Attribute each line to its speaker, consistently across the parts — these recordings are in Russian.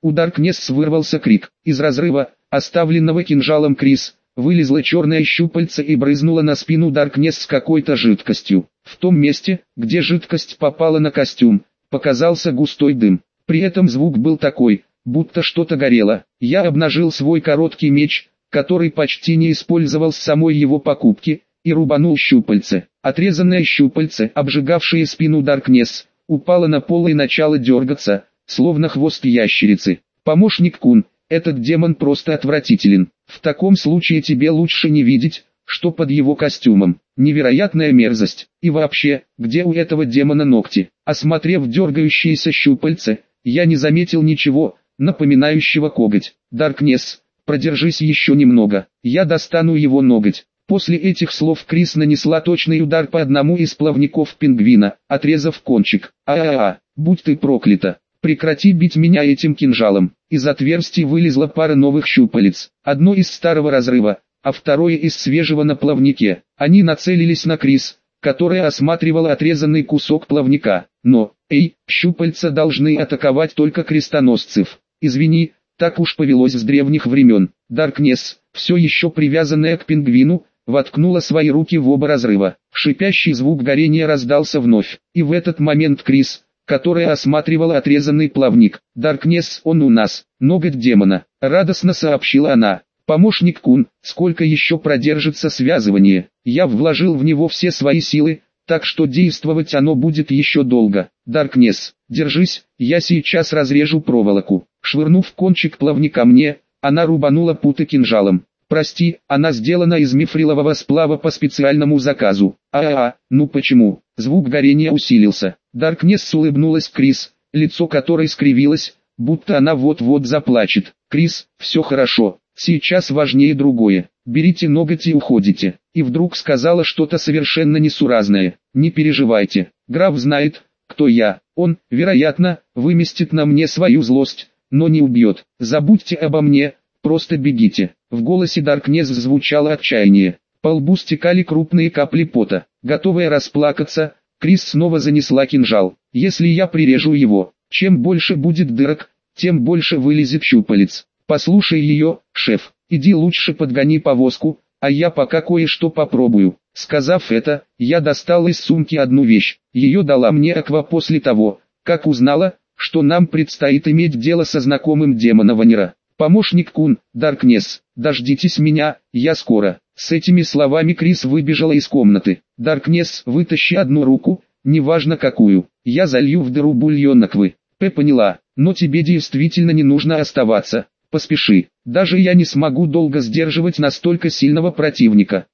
Speaker 1: У Даркнесс вырвался крик. Из разрыва, оставленного кинжалом Крис, вылезла черная щупальца и брызнула на спину Даркнесс с какой-то жидкостью. В том месте, где жидкость попала на костюм, показался густой дым. При этом звук был такой, будто что-то горело. Я обнажил свой короткий меч, который почти не использовал с самой его покупки, и рубанул щупальце. Отрезанное щупальце, обжигавшее спину Даркнесс, упало на пол и начало дергаться, словно хвост ящерицы. «Помощник Кун, этот демон просто отвратителен. В таком случае тебе лучше не видеть, что под его костюмом. Невероятная мерзость. И вообще, где у этого демона ногти?» Осмотрев дергающиеся щупальца, я не заметил ничего, напоминающего коготь. «Даркнесс, продержись еще немного, я достану его ноготь». После этих слов Крис нанесла точный удар по одному из плавников пингвина, отрезав кончик. Будь ты проклята. Прекрати бить меня этим кинжалом. Из отверстий вылезла пара новых щупалец. Одно из старого разрыва, а второе из свежего на плавнике. Они нацелились на Крис, которая осматривала отрезанный кусок плавника. Но, щупальца должны атаковать только крестоносцев. Извини, так уж повелось с древних времен. Даркнесс, все еще привязанная к пингвину, воткнула свои руки в оба разрыва. Шипящий звук горения раздался вновь. И в этот момент Крис, которая осматривала отрезанный плавник. «Даркнесс, он у нас, ноготь демона», — радостно сообщила она. «Помощник Кун, сколько еще продержится связывание? Я вложил в него все свои силы, так что действовать оно будет еще долго. Даркнесс, держись, я сейчас разрежу проволоку». Швырнув кончик плавника мне, она рубанула путы кинжалом. «Прости, она сделана из мифрилового сплава по специальному заказу». Ну почему?» Звук горения усилился. Даркнесс улыбнулась Крис, лицо которой скривилось, будто она вот-вот заплачет. «Крис, все хорошо, сейчас важнее другое. Берите ноготь и уходите». И вдруг сказала что-то совершенно несуразное. «Не переживайте, граф знает, кто я. Он, вероятно, выместит на мне свою злость, но не убьет. Забудьте обо мне, просто бегите». В голосе Даркнесс звучало отчаяние. По лбу стекали крупные капли пота. Готовая расплакаться, Крис снова занесла кинжал. «Если я прирежу его, чем больше будет дырок, тем больше вылезет щупалец. Послушай ее, шеф, иди лучше подгони повозку, а я пока кое-что попробую». Сказав это, я достал из сумки одну вещь. Ее дала мне Аква после того, как узнала, что нам предстоит иметь дело со знакомым демона Ванера. «Помощник Кун, Даркнесс, дождитесь меня, я скоро». С этими словами Крис выбежала из комнаты. «Даркнесс, вытащи одну руку, неважно какую, я залью в дыру бульон Аквы». Поняла, но тебе действительно не нужно оставаться, поспеши. Даже я не смогу долго сдерживать настолько сильного противника.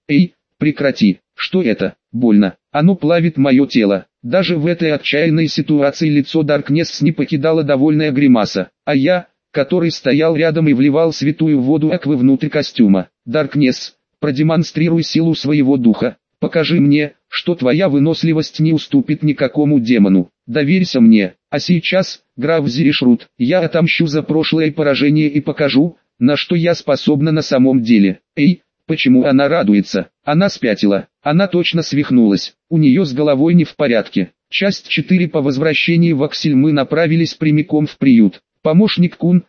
Speaker 1: Прекрати, что это? Больно, оно плавит мое тело». Даже в этой отчаянной ситуации лицо Даркнесс не покидала довольная гримаса, а я, который стоял рядом и вливал святую воду Аквы внутрь костюма. «Даркнесс, продемонстрируй силу своего духа, покажи мне, что твоя выносливость не уступит никакому демону. Доверься мне, а сейчас, граф Зиришрут, я отомщу за прошлое поражение и покажу, на что я способна на самом деле». Почему она радуется? Она спятила, она точно свихнулась, у нее с головой не в порядке. Часть 4. По возвращении в Аксель мы направились прямиком в приют. «Помощник Кун,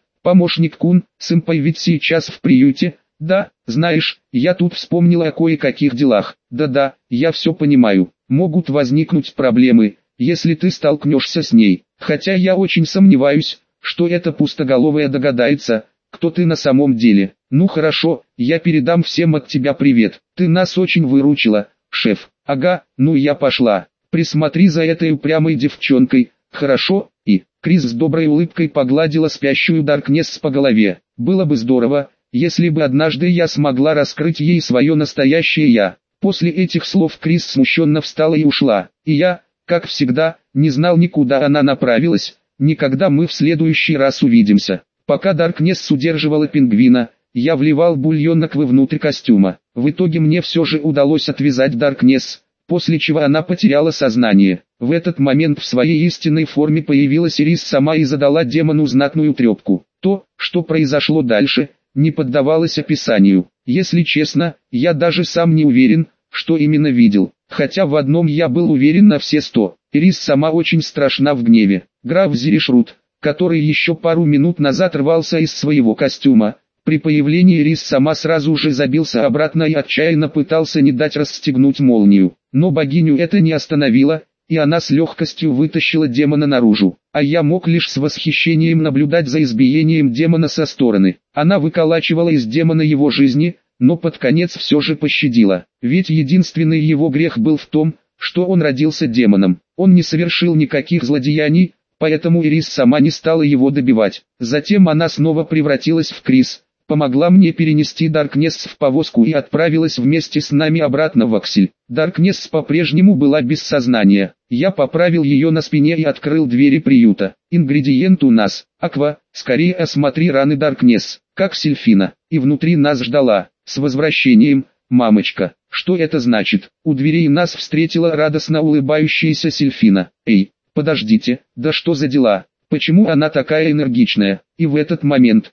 Speaker 1: сэмпай ведь сейчас в приюте?» «Да, знаешь, я тут вспомнила о кое-каких делах». «Да, я все понимаю. Могут возникнуть проблемы, если ты столкнешься с ней. Хотя я очень сомневаюсь, что эта пустоголовая догадается, кто ты на самом деле. Ну хорошо, я передам всем от тебя привет. Ты нас очень выручила, шеф». «Ага, ну я пошла. Присмотри за этой упрямой девчонкой, хорошо?» И Крис с доброй улыбкой погладила спящую Даркнесс по голове. «Было бы здорово, если бы однажды я смогла раскрыть ей свое настоящее я». После этих слов Крис смущенно встала и ушла. И я, как всегда, не знал никуда она направилась, никогда мы в следующий раз увидимся. Пока Даркнесс удерживала пингвина, я вливал бульон Аквы внутрь костюма. В итоге мне все же удалось отвязать Даркнесс, после чего она потеряла сознание. В этот момент в своей истинной форме появилась Ирис сама и задала демону знатную трепку. То, что произошло дальше, не поддавалось описанию. Если честно, я даже сам не уверен, что именно видел. Хотя в одном я был уверен на все 100. Ирис сама очень страшна в гневе. Граф Зиришрут, который еще пару минут назад рвался из своего костюма. При появлении Ирис сама сразу же забился обратно и отчаянно пытался не дать расстегнуть молнию. Но богиню это не остановило, и она с легкостью вытащила демона наружу. А я мог лишь с восхищением наблюдать за избиением демона со стороны. Она выколачивала из демона его жизни, но под конец все же пощадила. Ведь единственный его грех был в том, что он родился демоном. Он не совершил никаких злодеяний, поэтому Ирис сама не стала его добивать. Затем она снова превратилась в Крис, помогла мне перенести Даркнесс в повозку и отправилась вместе с нами обратно в Аксель. Даркнесс по-прежнему была без сознания. Я поправил ее на спине и открыл двери приюта. Ингредиент у нас. Аква, скорее осмотри раны Даркнесс, как Сильфина. И внутри нас ждала. С возвращением, мамочка. Что это значит? У дверей нас встретила радостно улыбающаяся Сильфина. Эй, подождите, да что за дела? Почему она такая энергичная? И в этот момент,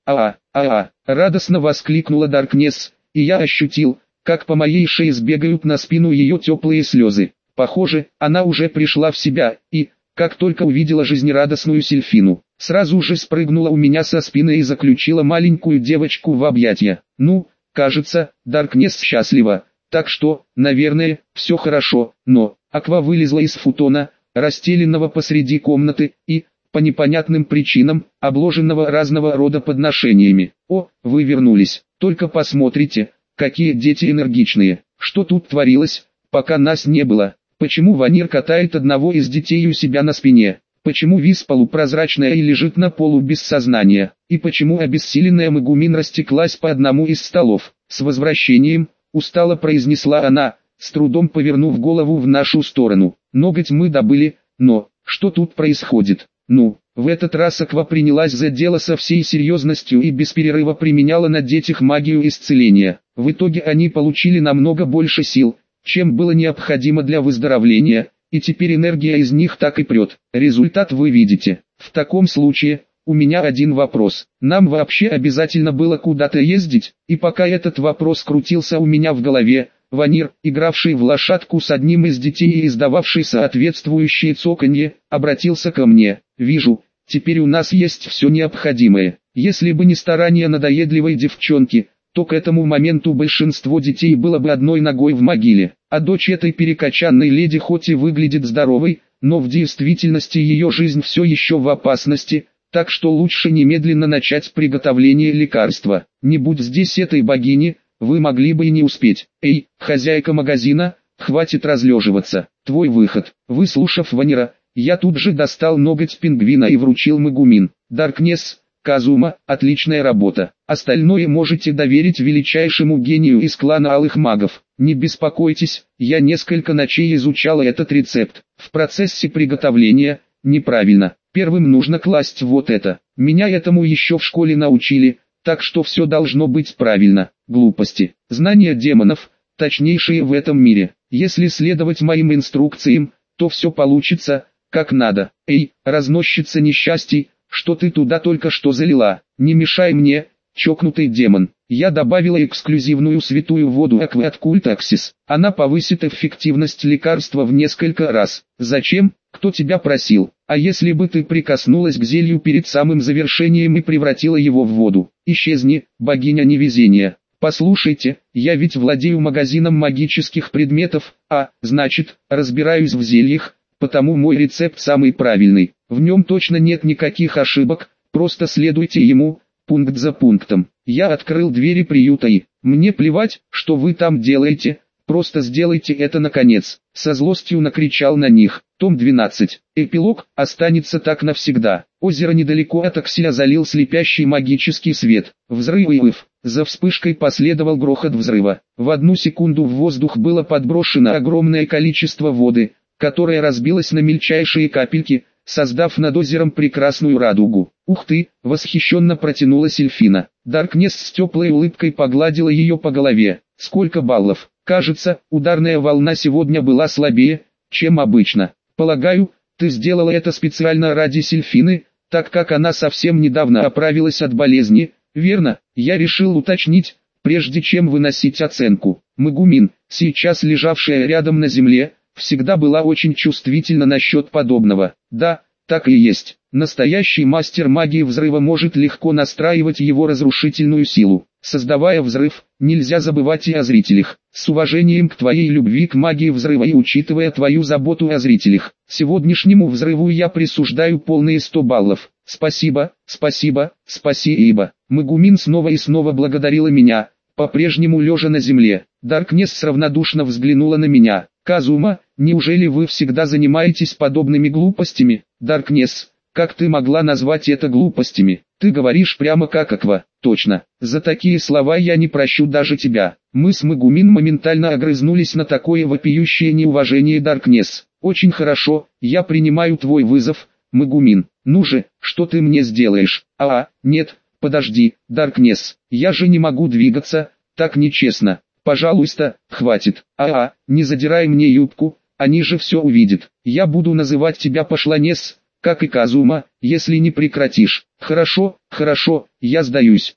Speaker 1: радостно воскликнула Даркнесс, и я ощутил, как по моей шее сбегают на спину ее теплые слезы. Похоже, она уже пришла в себя, и, как только увидела жизнерадостную Сильфину, сразу же спрыгнула у меня со спины и заключила маленькую девочку в объятия. Ну, кажется, Даркнесс счастлива, так что, наверное, все хорошо, но Аква вылезла из футона, расстеленного посреди комнаты, и, по непонятным причинам, обложенного разного рода подношениями. О, вы вернулись, только посмотрите, какие дети энергичные. Что тут творилось, пока нас не было? Почему Ванир катает одного из детей у себя на спине? Почему Виз полупрозрачная и лежит на полу без сознания? И почему обессиленная Мегумин растеклась по одному из столов? С возвращением, устало произнесла она, с трудом повернув голову в нашу сторону. Ноготь мы добыли, но, что тут происходит? Ну, в этот раз Аква принялась за дело со всей серьезностью и без перерыва применяла на детях магию исцеления. В итоге они получили намного больше сил, чем было необходимо для выздоровления, и теперь энергия из них так и прет. Результат вы видите. В таком случае, у меня один вопрос. Нам вообще обязательно было куда-то ездить? И пока этот вопрос крутился у меня в голове, Ванир, игравший в лошадку с одним из детей и издававший соответствующее цоканье, обратился ко мне. «Вижу, теперь у нас есть все необходимое. Если бы не старания надоедливой девчонки, то к этому моменту большинство детей было бы одной ногой в могиле. А дочь этой перекачанной леди хоть и выглядит здоровой, но в действительности ее жизнь все еще в опасности, так что лучше немедленно начать приготовление лекарства. Не будь здесь этой богини, вы могли бы и не успеть. Эй, хозяйка магазина, хватит разлеживаться. Твой выход». Выслушав Ванира, я тут же достал ноготь пингвина и вручил Мегумин. Даркнесс, Казума, отличная работа. Остальное можете доверить величайшему гению из клана Алых Магов. Не беспокойтесь, я несколько ночей изучала этот рецепт. В процессе приготовления, неправильно. Первым нужно класть вот это. Меня этому еще в школе научили, так что все должно быть правильно. Глупости. Знания демонов, точнейшие в этом мире. Если следовать моим инструкциям, то все получится, как надо. Эй, разносчица несчастий, что ты туда только что залила? Не мешай мне, чокнутый демон. Я добавила эксклюзивную святую воду Аквы от Культаксис. Она повысит эффективность лекарства в несколько раз. Зачем? Кто тебя просил? А если бы ты прикоснулась к зелью перед самым завершением и превратила его в воду? Исчезни, богиня невезения. Послушайте, я ведь владею магазином магических предметов, значит, разбираюсь в зельях, потому мой рецепт самый правильный. В нем точно нет никаких ошибок, просто следуйте ему, пункт за пунктом. Я открыл двери приюта и, мне плевать, что вы там делаете, просто сделайте это наконец. Со злостью накричал на них. Том 12. Эпилог останется так навсегда. Озеро недалеко от Акселя залил слепящий магический свет. Взрыв и выв. За вспышкой последовал грохот взрыва. В одну секунду в воздух было подброшено огромное количество воды, которая разбилась на мельчайшие капельки, создав над озером прекрасную радугу. «Ух ты!» — восхищенно протянула Сильфина. Даркнесс с теплой улыбкой погладила ее по голове. «Сколько баллов! Кажется, ударная волна сегодня была слабее, чем обычно. Полагаю, ты сделала это специально ради Сильфины, так как она совсем недавно оправилась от болезни, верно?» Я решил уточнить, прежде чем выносить оценку. Мегумин, сейчас лежавшая рядом на земле, всегда была очень чувствительна насчет подобного. Да, так и есть. Настоящий мастер магии взрыва может легко настраивать его разрушительную силу. Создавая взрыв, нельзя забывать и о зрителях. С уважением к твоей любви к магии взрыва и учитывая твою заботу о зрителях, сегодняшнему взрыву я присуждаю полные 100 баллов. Спасибо, спасибо, спасибо. Мегумин снова и снова благодарила меня, по-прежнему лежа на земле. Даркнесс равнодушно взглянула на меня. Казума, неужели вы всегда занимаетесь подобными глупостями? Даркнесс, как ты могла назвать это глупостями? Ты говоришь прямо как Аква. Точно, за такие слова я не прощу даже тебя. Мы с Мегумин моментально огрызнулись на такое вопиющее неуважение Даркнесс. Очень хорошо, я принимаю твой вызов, Мегумин. Ну же, что ты мне сделаешь? Нет, подожди, Даркнесс, я же не могу двигаться, так нечестно. Пожалуйста, хватит. Не задирай мне юбку, они же все увидят. Я буду называть тебя Пошлонесс, как и Казума, если не прекратишь. Хорошо, я сдаюсь,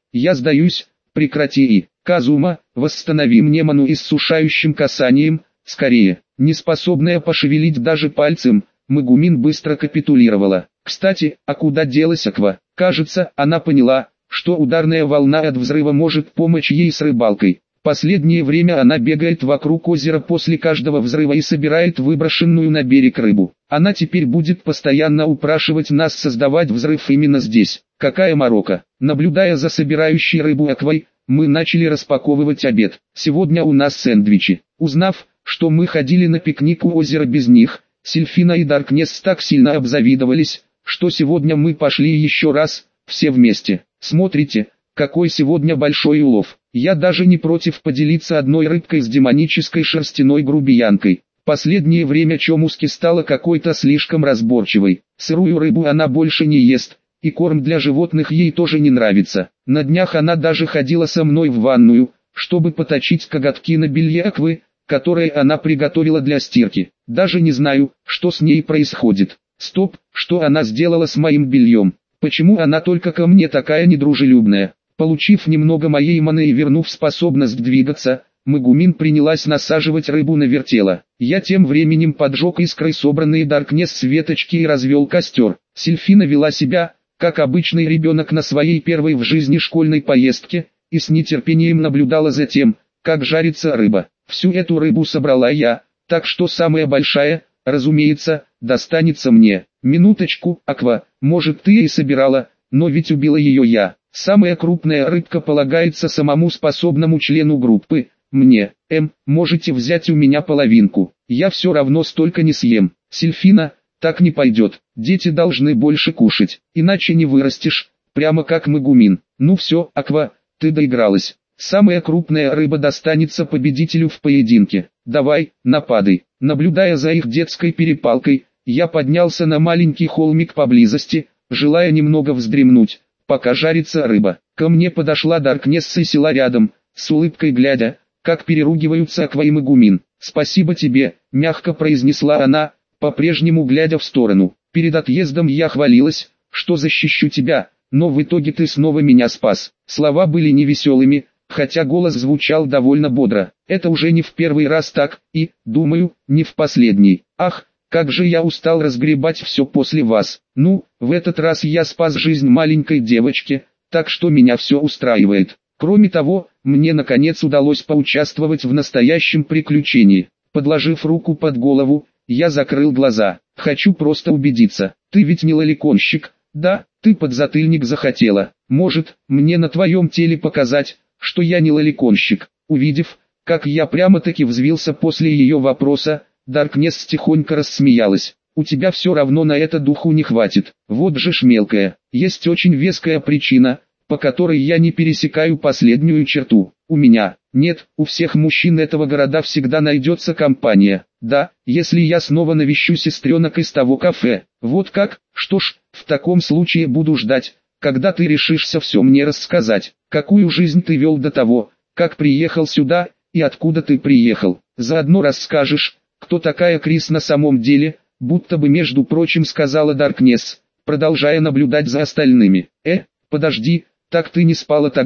Speaker 1: прекрати и. Казума, восстанови мне ману иссушающим касанием, скорее. Неспособная пошевелить даже пальцем, Мегумин быстро капитулировала. Кстати, а куда делась Аква? Кажется, она поняла, что ударная волна от взрыва может помочь ей с рыбалкой. Последнее время она бегает вокруг озера после каждого взрыва и собирает выброшенную на берег рыбу. Она теперь будет постоянно упрашивать нас создавать взрыв именно здесь. Какая морока! Наблюдая за собирающей рыбу Аквой, мы начали распаковывать обед. Сегодня у нас сэндвичи. Узнав, что мы ходили на пикник у озера без них, Сильфина и Даркнесс так сильно обзавидовались, что сегодня мы пошли еще раз, все вместе. Смотрите, какой сегодня большой улов. Я даже не против поделиться одной рыбкой с демонической шерстяной грубиянкой. Последнее время Чомуски стала какой-то слишком разборчивой. Сырую рыбу она больше не ест, и корм для животных ей тоже не нравится. На днях она даже ходила со мной в ванную, чтобы поточить коготки на белье Аквы, которое она приготовила для стирки. Даже не знаю, что с ней происходит. Стоп, что она сделала с моим бельем? Почему она только ко мне такая недружелюбная? Получив немного моей маны и вернув способность двигаться, Мегумин принялась насаживать рыбу на вертело. Я тем временем поджег искрой собранные Даркнесс веточки и развел костер. Сильфина вела себя, как обычный ребенок на своей первой в жизни школьной поездке, и с нетерпением наблюдала за тем, как жарится рыба. Всю эту рыбу собрала я, так что самая большая, разумеется, достанется мне. Минуточку, Аква, может ты и собирала, но ведь убила ее я. Самая крупная рыбка полагается самому способному члену группы, мне. Можете взять у меня половинку, я все равно столько не съем. Сильфина, так не пойдет, дети должны больше кушать, иначе не вырастешь, прямо как Мегумин. Ну все, Аква, ты доигралась. Самая крупная рыба достанется победителю в поединке. Давай, нападай. Наблюдая за их детской перепалкой, я поднялся на маленький холмик поблизости, желая немного вздремнуть, пока жарится рыба. Ко мне подошла Даркнесс и села рядом, с улыбкой глядя, как переругиваются Аква и Мегумин. «Спасибо тебе», — мягко произнесла она, по-прежнему глядя в сторону. «Перед отъездом я хвалилась, что защищу тебя, но в итоге ты снова меня спас». Слова были невеселыми, хотя голос звучал довольно бодро. Это уже не в первый раз так, и, думаю, не в последний. Ах, как же я устал разгребать все после вас. Ну, в этот раз я спас жизнь маленькой девочки, так что меня все устраивает. Кроме того, мне наконец удалось поучаствовать в настоящем приключении. Подложив руку под голову, я закрыл глаза. Хочу просто убедиться, ты ведь не лоликонщик, да? Ты подзатыльник захотела. Может, мне на твоем теле показать, что я не лоликонщик? Увидев, как я прямо-таки взвился после ее вопроса, Даркнесс тихонько рассмеялась. У тебя все равно на это духу не хватит. Вот же ж мелкая. Есть очень веская причина, по которой я не пересекаю последнюю черту. У меня, нет, у всех мужчин этого города всегда найдется компания. Да, если я снова навещу сестренок из того кафе. Вот как? Что ж, в таком случае буду ждать, когда ты решишься все мне рассказать. Какую жизнь ты вел до того, как приехал сюда, и откуда ты приехал. Заодно расскажешь, кто такая Крис на самом деле, будто бы между прочим сказала Даркнесс, продолжая наблюдать за остальными. Подожди, так ты не спала тогда?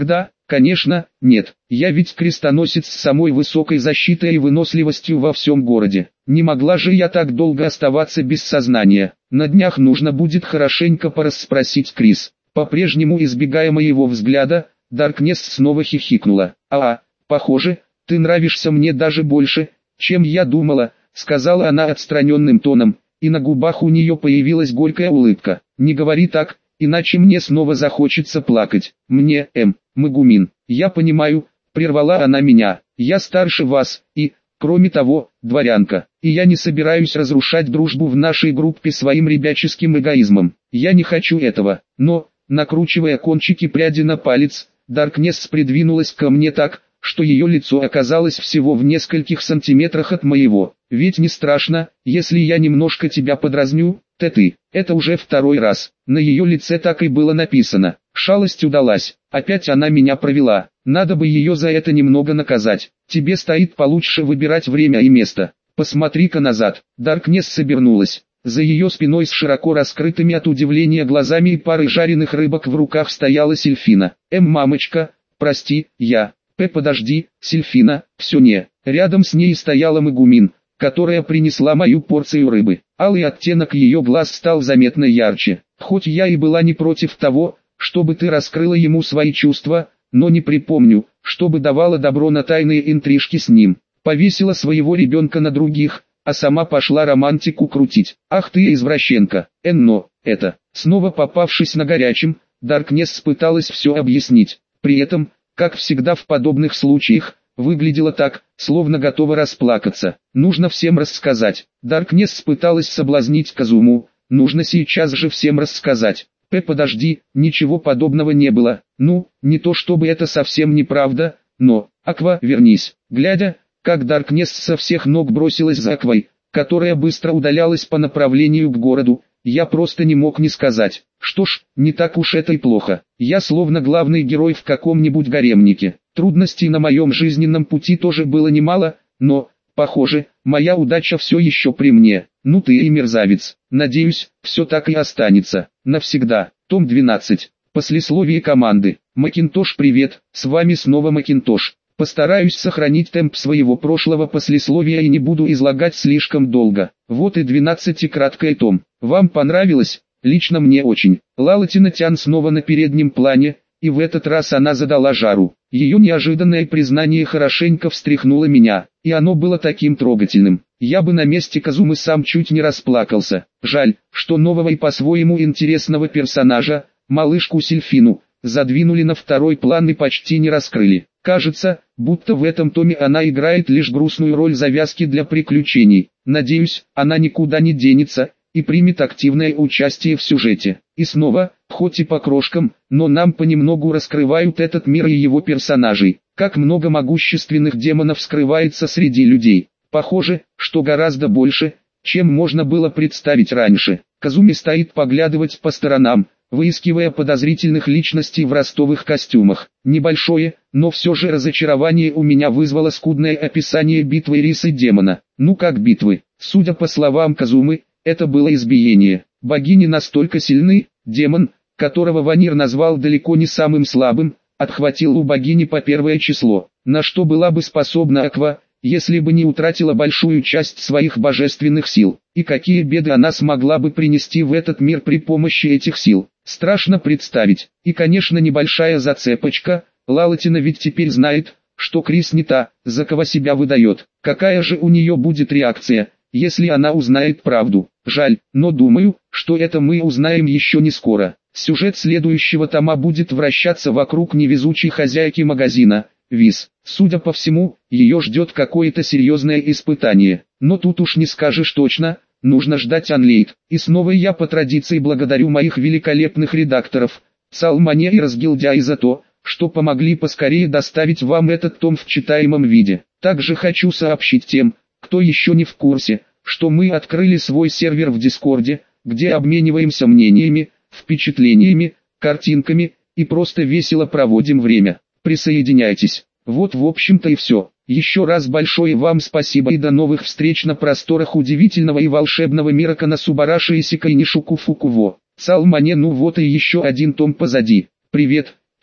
Speaker 1: Конечно, нет, я ведь крестоносец с самой высокой защитой и выносливостью во всем городе. Не могла же я так долго оставаться без сознания. На днях нужно будет хорошенько порасспросить Крис. По-прежнему избегая моего взгляда, Даркнесс снова хихикнула. Похоже, ты нравишься мне даже больше, чем я думала, сказала она отстраненным тоном, и на губах у нее появилась горькая улыбка. Не говори так, иначе мне снова захочется плакать. Мне, Магумин, я понимаю, прервала она меня, я старше вас, и, кроме того, дворянка, и я не собираюсь разрушать дружбу в нашей группе своим ребяческим эгоизмом. Я не хочу этого, но, накручивая кончики пряди на палец, Даркнесс придвинулась ко мне так, что ее лицо оказалось всего в нескольких сантиметрах от моего. Ведь не страшно, если я немножко тебя подразню, ты. Это уже второй раз. На ее лице так и было написано. Шалость удалась. Опять она меня провела. Надо бы ее за это немного наказать. Тебе стоит получше выбирать время и место. Посмотри-ка назад. Даркнесс собернулась. За ее спиной с широко раскрытыми от удивления глазами и парой жареных рыбок в руках стояла Сильфина. Мамочка, прости, подожди, Сильфина, все не. Рядом с ней стояла Магумин, которая принесла мою порцию рыбы. Алый оттенок ее глаз стал заметно ярче. Хоть я и была не против того, чтобы ты раскрыла ему свои чувства, но не припомню, чтобы давала добро на тайные интрижки с ним. Повесила своего ребенка на других, а сама пошла романтику крутить. Ах ты извращенка, но, это, снова попавшись на горячем, Даркнесс пыталась все объяснить. При этом, как всегда в подобных случаях, выглядела так, словно готова расплакаться. Нужно всем рассказать. Даркнесс пыталась соблазнить Казуму, нужно сейчас же всем рассказать. Подожди, ничего подобного не было. Ну, не то чтобы это совсем неправда, но, Аква, вернись. Глядя, как Даркнесс со всех ног бросилась за Аквой, которая быстро удалялась по направлению к городу, я просто не мог не сказать. Что ж, не так уж это и плохо. Я словно главный герой в каком-нибудь гаремнике. Трудностей на моем жизненном пути тоже было немало, но, похоже, моя удача все еще при мне. Ну ты и мерзавец. Надеюсь, все так и останется. Навсегда. Том 12. Послесловие команды. Макинтош, привет, с вами снова Макинтош. Постараюсь сохранить темп своего прошлого послесловия и не буду излагать слишком долго. Вот и 12-краткий том. Вам понравилось? Лично мне очень. Лалатина Тян снова на переднем плане, и в этот раз она задала жару. Ее неожиданное признание хорошенько встряхнуло меня, и оно было таким трогательным. Я бы на месте Казумы сам чуть не расплакался. Жаль, что нового и по-своему интересного персонажа, малышку Сильфину, задвинули на второй план и почти не раскрыли. Кажется, будто в этом томе она играет лишь грустную роль завязки для приключений. Надеюсь, она никуда не денется и примет активное участие в сюжете. И снова, хоть и по крошкам, но нам понемногу раскрывают этот мир и его персонажей. Как много могущественных демонов скрывается среди людей. Похоже, что гораздо больше, чем можно было представить раньше. Казуми стоит поглядывать по сторонам, выискивая подозрительных личностей в ростовых костюмах. Небольшое, но все же разочарование у меня вызвало скудное описание битвы Рисы демона. Ну как битвы? Судя по словам Казумы, это было избиение. Богини настолько сильны, демон, которого Ванир назвал далеко не самым слабым, отхватил у богини по первое число. На что была бы способна Аква, если бы не утратила большую часть своих божественных сил, и какие беды она смогла бы принести в этот мир при помощи этих сил. Страшно представить. И конечно небольшая зацепочка, Лалатина ведь теперь знает, что Крис не та, за кого себя выдает. Какая же у нее будет реакция, если она узнает правду? Жаль, но думаю, что это мы узнаем еще не скоро. Сюжет следующего тома будет вращаться вокруг невезучей хозяйки магазина, Виз. Судя по всему, ее ждет какое-то серьезное испытание. Но тут уж не скажешь точно, нужно ждать Анлейт. И снова я по традиции благодарю моих великолепных редакторов, Салмане и Разгильдяй за то, что помогли поскорее доставить вам этот том в читаемом виде. Также хочу сообщить тем, кто еще не в курсе, что мы открыли свой сервер в Дискорде, где обмениваемся мнениями, впечатлениями, картинками и просто весело проводим время. Присоединяйтесь. Вот в общем-то и все. Еще раз большое вам спасибо и до новых встреч на просторах удивительного и волшебного мира Коносубараши и Сикайнишуку Фукуво. Салмане, ну вот и еще один том позади. Привет,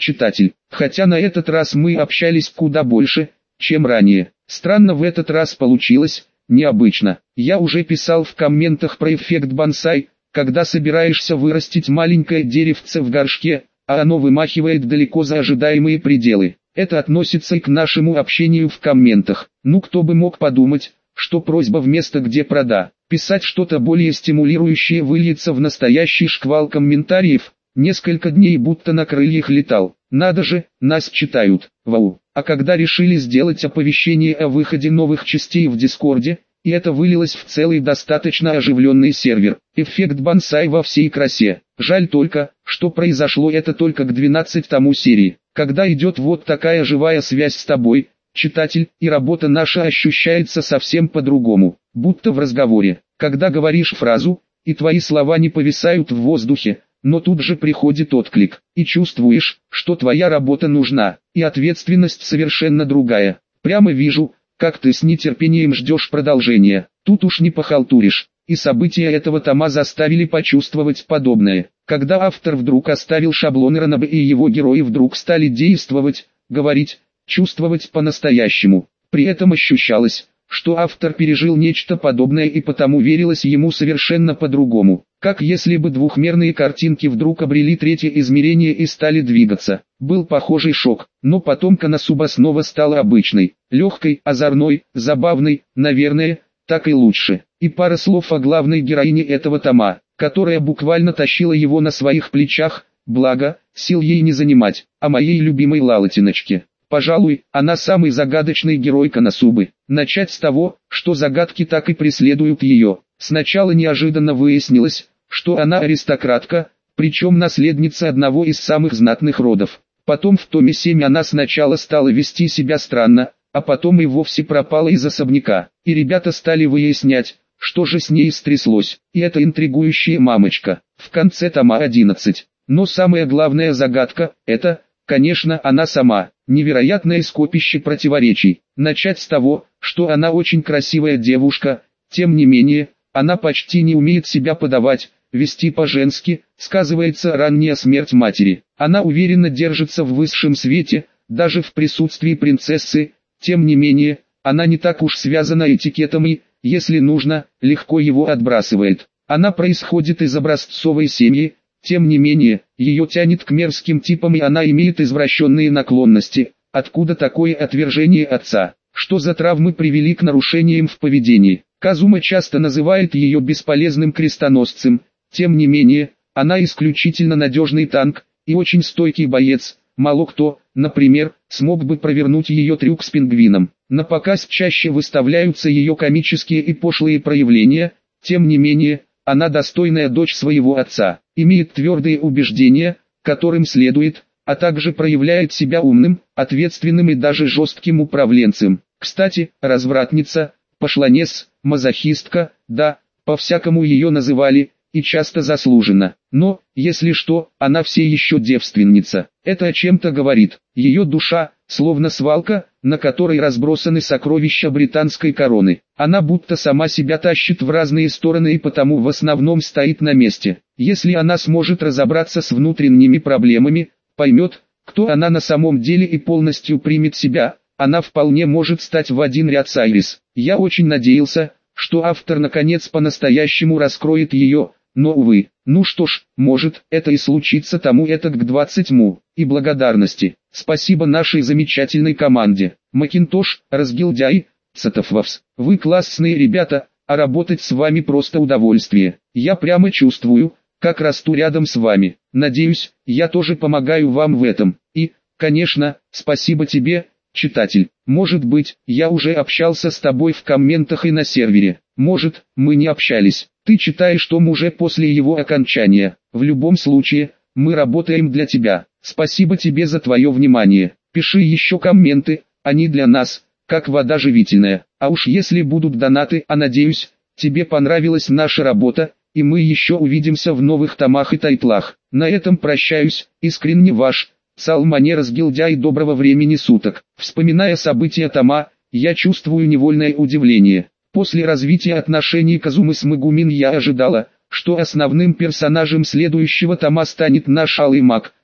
Speaker 1: читатель. Хотя на этот раз мы общались куда больше, чем ранее. Странно в этот раз получилось, необычно. Я уже писал в комментах про эффект бонсай, когда собираешься вырастить маленькое деревце в горшке, а оно вымахивает далеко за ожидаемые пределы. Это относится и к нашему общению в комментах. Ну кто бы мог подумать, что просьба вместо «где прода» писать что-то более стимулирующее выльется в настоящий шквал комментариев. Несколько дней будто на крыльях летал. Надо же, нас читают. Вау. А когда решили сделать оповещение о выходе новых частей в Дискорде, и это вылилось в целый достаточно оживленный сервер. Эффект бонсай во всей красе. Жаль только, что произошло это только к 12-му серии. Когда идет вот такая живая связь с тобой, читатель, и работа наша ощущается совсем по-другому, будто в разговоре. Когда говоришь фразу, и твои слова не повисают в воздухе, но тут же приходит отклик, и чувствуешь, что твоя работа нужна, и ответственность совершенно другая. Прямо вижу, как ты с нетерпением ждешь продолжения. Тут уж не похалтуришь. И события этого тома заставили почувствовать подобное. Когда автор вдруг оставил шаблон Ранобе и его герои вдруг стали действовать, говорить, чувствовать по-настоящему. При этом ощущалось, что автор пережил нечто подобное и потому верилось ему совершенно по-другому. Как если бы двухмерные картинки вдруг обрели третье измерение и стали двигаться. Был похожий шок, но потом Коносуба снова стала обычной, легкой, озорной, забавной, наверное, так и лучше. И пара слов о главной героине этого тома, которая буквально тащила его на своих плечах, благо, сил ей не занимать, о моей любимой Лалатиночке. Пожалуй, она самый загадочный герой Коносубы. Начать с того, что загадки так и преследуют ее. Сначала неожиданно выяснилось, что она аристократка, причем наследница одного из самых знатных родов. Потом в томе 7 она сначала стала вести себя странно, а потом и вовсе пропала из особняка. И ребята стали выяснять, что же с ней стряслось. И эта интригующая мамочка. В конце тома 11. Но самая главная загадка – это, конечно, она сама. Невероятное скопище противоречий. Начать с того, что она очень красивая девушка, тем не менее, она почти не умеет себя подавать, вести по-женски, сказывается ранняя смерть матери. Она уверенно держится в высшем свете, даже в присутствии принцессы, тем не менее, она не так уж связана этикетом и, если нужно, легко его отбрасывает. Она происходит из образцовой семьи, тем не менее, ее тянет к мерзким типам и она имеет извращенные наклонности. Откуда такое отвержение отца? Что за травмы привели к нарушениям в поведении? Казума часто называет ее бесполезным крестоносцем, тем не менее, она исключительно надежный танк и очень стойкий боец. Мало кто, например, смог бы провернуть ее трюк с пингвином. На показ чаще выставляются ее комические и пошлые проявления, тем не менее, она достойная дочь своего отца, имеет твердые убеждения, которым следует, а также проявляет себя умным, ответственным и даже жестким управленцем. Кстати, развратница, пошлонес, мазохистка, да, по-всякому ее называли, и часто заслуженно. Но, если что, она все еще девственница. Это о чем-то говорит. Ее душа, словно свалка, на которой разбросаны сокровища британской короны. Она будто сама себя тащит в разные стороны и потому в основном стоит на месте. Если она сможет разобраться с внутренними проблемами, поймет, кто она на самом деле и полностью примет себя, она вполне может стать в один ряд с Айрис. Я очень надеялся, что автор наконец по-настоящему раскроет ее, но увы. Ну что ж, может, это и случится тому этак к 20-му. И благодарности. Спасибо нашей замечательной команде. Макинтош, Разгильдяй, Цатоввавс. Вы классные ребята, а работать с вами просто удовольствие. Я прямо чувствую, как расту рядом с вами. Надеюсь, я тоже помогаю вам в этом. И, конечно, спасибо тебе, читатель. Может быть, я уже общался с тобой в комментах и на сервере. Может, мы не общались. Ты читаешь том уже после его окончания. В любом случае, мы работаем для тебя. Спасибо тебе за твое внимание. Пиши еще комменты, они для нас, как вода живительная. А уж если будут донаты, а надеюсь, тебе понравилась наша работа, и мы еще увидимся в новых томах и тайтлах. На этом прощаюсь, искренне ваш, Салмане Разгильдяй. Доброго времени суток. Вспоминая события тома, я чувствую невольное удивление. После развития отношений Казумы с Мегумин я ожидала, что основным персонажем следующего тома станет наш алый маг,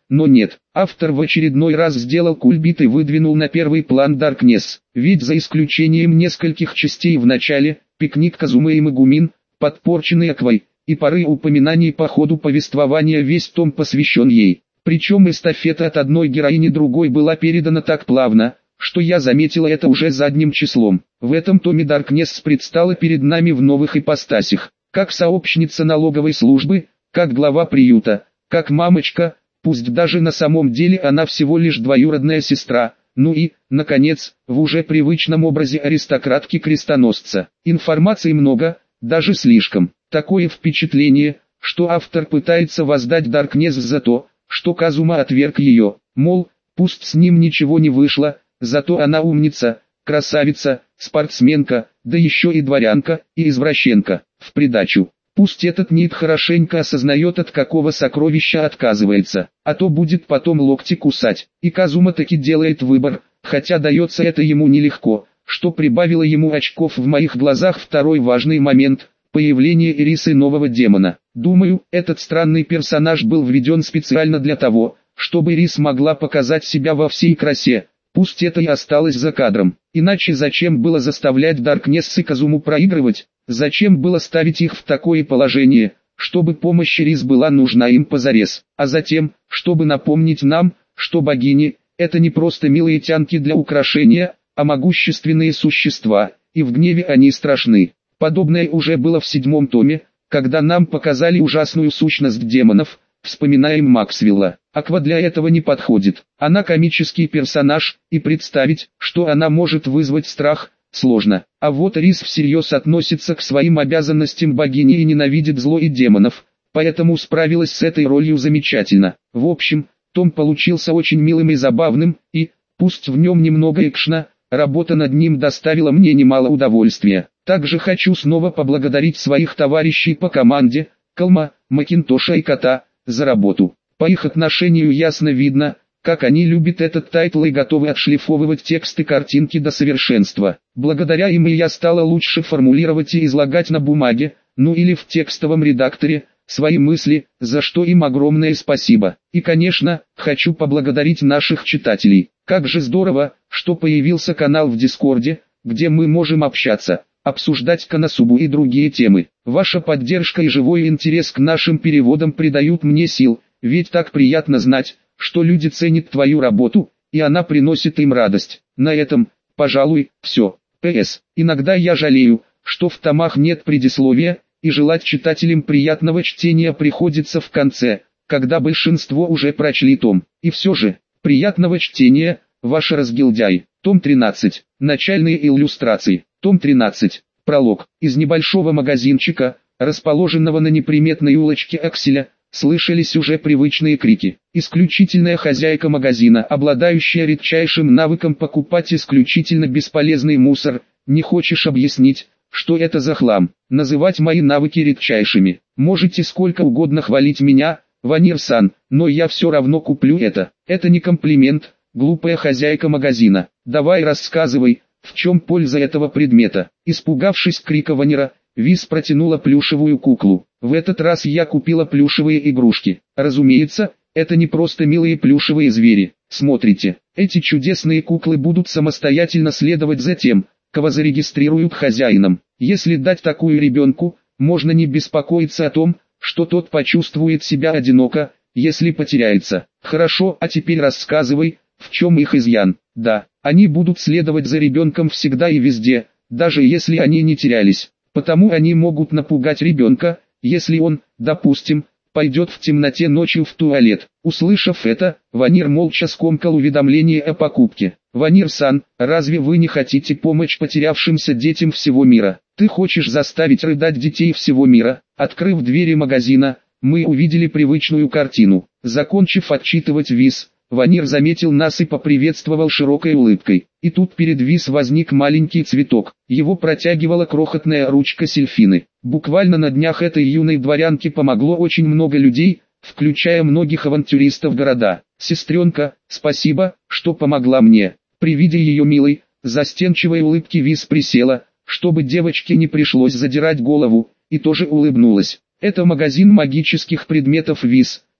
Speaker 1: но нет. Автор в очередной раз сделал кульбит и выдвинул на первый план Даркнесс. Ведь за исключением нескольких частей в начале, пикник Казумы и Мегумин, подпорченный Аквой, и пары упоминаний по ходу повествования весь том посвящен ей. Причем эстафета от одной героини другой была передана так плавно, что я заметила это уже задним числом. В этом томе Даркнесс предстала перед нами в новых ипостасях, как сообщница налоговой службы, как глава приюта, как мамочка, пусть даже на самом деле она всего лишь двоюродная сестра, ну и, наконец, в уже привычном образе аристократки-крестоносца. Информации много, даже слишком. Такое впечатление, что автор пытается воздать Даркнесс за то, что Казума отверг ее, мол, пусть с ним ничего не вышло, зато она умница, красавица, спортсменка, да еще и дворянка, и извращенка. В придачу, пусть этот Нид хорошенько осознает, от какого сокровища отказывается, а то будет потом локти кусать. И Казума таки делает выбор, хотя дается это ему нелегко, что прибавило ему очков в моих глазах. Второй важный момент – появление Ирисы, нового демона. Думаю, этот странный персонаж был введен специально для того, чтобы Ирис могла показать себя во всей красе. Пусть это и осталось за кадром. Иначе зачем было заставлять Даркнесс и Казуму проигрывать? Зачем было ставить их в такое положение, чтобы помощь Ирис была нужна им позарез? А затем, чтобы напомнить нам, что богини – это не просто милые тянки для украшения, а могущественные существа, и в гневе они страшны. Подобное уже было в 7 томе, когда нам показали ужасную сущность демонов. Вспоминаем Максвелла. Аква для этого не подходит. Она комический персонаж, и представить, что она может вызвать страх, сложно. А вот Рис всерьез относится к своим обязанностям богини и ненавидит зло и демонов, поэтому справилась с этой ролью замечательно. В общем, том получился очень милым и забавным, и, пусть в нем немного экшна, работа над ним доставила мне немало удовольствия. Также хочу снова поблагодарить своих товарищей по команде, Калма, Макинтоша и Кота, за работу. По их отношению ясно видно, как они любят этот тайтл и готовы отшлифовывать тексты картинки до совершенства. Благодаря им и я стала лучше формулировать и излагать на бумаге, ну или в текстовом редакторе, свои мысли, за что им огромное спасибо. И конечно, хочу поблагодарить наших читателей. Как же здорово, что появился канал в Дискорде, где мы можем общаться, обсуждать Коносубу и другие темы. Ваша поддержка и живой интерес к нашим переводам придают мне сил, ведь так приятно знать, что люди ценят твою работу, и она приносит им радость. На этом, пожалуй, все. П.С. Иногда я жалею, что в томах нет предисловия, и желать читателям приятного чтения приходится в конце, когда большинство уже прочли том. И все же, приятного чтения, ваш разгильдяй. Том 13. Начальные иллюстрации. Том 13. Пролог. Из небольшого магазинчика, расположенного на неприметной улочке Акселя, слышались уже привычные крики. Исключительная хозяйка магазина, обладающая редчайшим навыком покупать исключительно бесполезный мусор. Не хочешь объяснить, что это за хлам? Называть мои навыки редчайшими. Можете сколько угодно хвалить меня, Ванир-сан, но я все равно куплю это. Это не комплимент, глупая хозяйка магазина. Давай рассказывай, в чем польза этого предмета? Испугавшись крика Ванира, Виз протянула плюшевую куклу. В этот раз я купила плюшевые игрушки. Разумеется, это не просто милые плюшевые звери. Смотрите, эти чудесные куклы будут самостоятельно следовать за тем, кого зарегистрируют хозяином. Если дать такую ребенку, можно не беспокоиться о том, что тот почувствует себя одиноко, если потеряется. Хорошо, а теперь рассказывай, в чем их изъян. Да, они будут следовать за ребенком всегда и везде, даже если они не терялись. Потому они могут напугать ребенка, если он, допустим, пойдет в темноте ночью в туалет. Услышав это, Ванир молча скомкал уведомление о покупке. «Ванир-сан, разве вы не хотите помочь потерявшимся детям всего мира? Ты хочешь заставить рыдать детей всего мира?» Открыв двери магазина, мы увидели привычную картину. Закончив отчитывать Виз, Ванир заметил нас и поприветствовал широкой улыбкой. И тут перед Виз возник маленький цветок. Его протягивала крохотная ручка Сельфины. Буквально на днях этой юной дворянке помогло очень много людей, включая многих авантюристов города. «Сестренка, спасибо, что помогла мне». При виде ее милой, застенчивой улыбки Виз присела, чтобы девочке не пришлось задирать голову, и тоже улыбнулась. «Это магазин магических предметов Виз.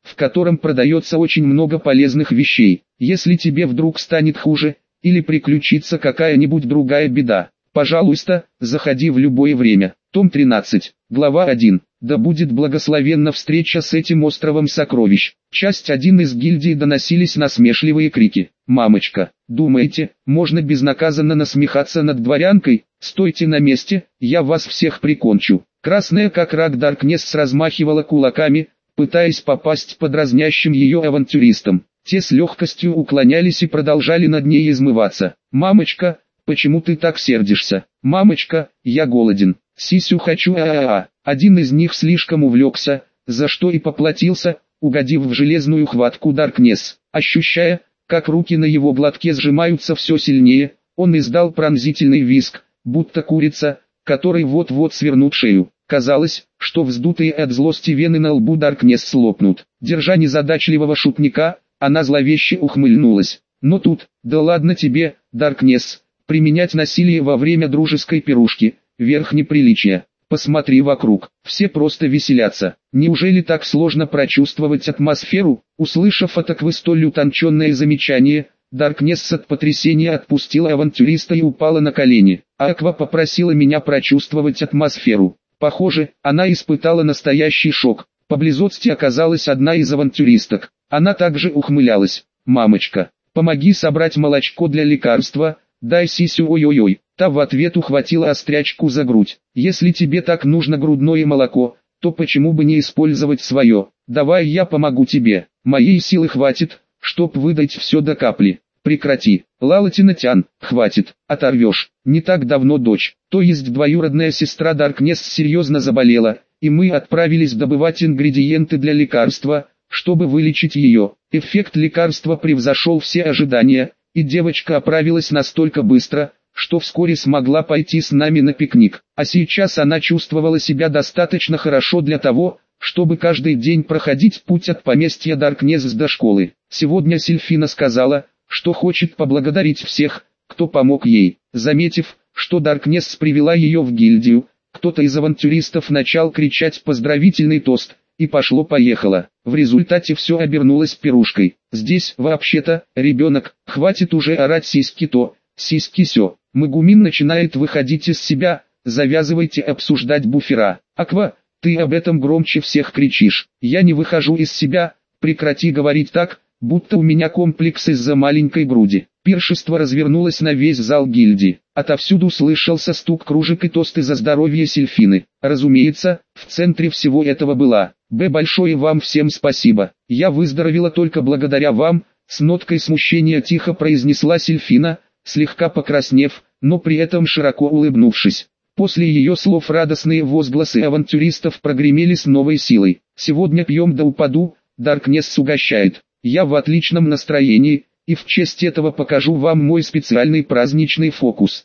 Speaker 1: в котором продается очень много полезных вещей. Если тебе вдруг станет хуже, или приключится какая-нибудь другая беда, пожалуйста, заходи в любое время. Том 13, глава 1. Да будет благословенна встреча с этим островом сокровищ. Часть 1. Из гильдии доносились насмешливые крики. «Мамочка, думаете, можно безнаказанно насмехаться над дворянкой? Стойте на месте, я вас всех прикончу». Красная как рак Даркнесс размахивала кулаками, пытаясь попасть под разнящим ее авантюристам. Те с легкостью уклонялись и продолжали над ней измываться. «Мамочка, почему ты так сердишься? Мамочка, я голоден. Сисю хочу Один из них слишком увлекся, за что и поплатился, угодив в железную хватку Даркнесс. Ощущая, как руки на его глотке сжимаются все сильнее, он издал пронзительный визг, будто курица, которой вот-вот свернут шею. Казалось, что вздутые от злости вены на лбу Даркнесс лопнут. Держа незадачливого шутника, она зловеще ухмыльнулась. «Но тут, да ладно тебе, Даркнесс, применять насилие во время дружеской пирушки, верх неприличия. Посмотри вокруг, все просто веселятся. Неужели так сложно прочувствовать атмосферу?» Услышав от Аквы столь утонченное замечание, Даркнесс от потрясения отпустила авантюриста и упала на колени. Аква попросила меня прочувствовать атмосферу. Похоже, она испытала настоящий шок. Поблизости оказалась одна из авантюристок. Она также ухмылялась. «Мамочка, помоги собрать молочко для лекарства, дай сисю ой-ой-ой». Та в ответ ухватила острячку за грудь. «Если тебе так нужно грудное молоко, то почему бы не использовать свое? Давай я помогу тебе. Моей силы хватит, чтоб выдать все до капли». «Прекрати, Лалатинатян, хватит, оторвешь». Не так давно дочь, то есть двоюродная сестра Даркнесс серьезно заболела, и мы отправились добывать ингредиенты для лекарства, чтобы вылечить ее. Эффект лекарства превзошел все ожидания, и девочка оправилась настолько быстро, что вскоре смогла пойти с нами на пикник. А сейчас она чувствовала себя достаточно хорошо для того, чтобы каждый день проходить путь от поместья Даркнесс до школы. Сегодня Сильфина сказала, что хочет поблагодарить всех, кто помог ей. Заметив, что Даркнесс привела ее в гильдию, кто-то из авантюристов начал кричать поздравительный тост, и пошло-поехало. В результате все обернулось пирушкой. Здесь, вообще-то, ребенок, хватит уже орать сиськи-то, сиськи-сё. Магумин начинает выходить из себя, завязывайте обсуждать буфера. Аква, ты об этом громче всех кричишь. Я не выхожу из себя, прекрати говорить так, будто у меня комплекс из-за маленькой груди. Пиршество развернулось на весь зал гильдии. Отовсюду слышался стук кружек и тосты за здоровье Сильфины. Разумеется, в центре всего этого была большое вам всем спасибо. Я выздоровела только благодаря вам, с ноткой смущения тихо произнесла Сильфина, слегка покраснев, но при этом широко улыбнувшись. После ее слов радостные возгласы авантюристов прогремели с новой силой. «Сегодня пьем до упаду, Даркнесс угощает. Я в отличном настроении, и в честь этого покажу вам мой специальный праздничный фокус.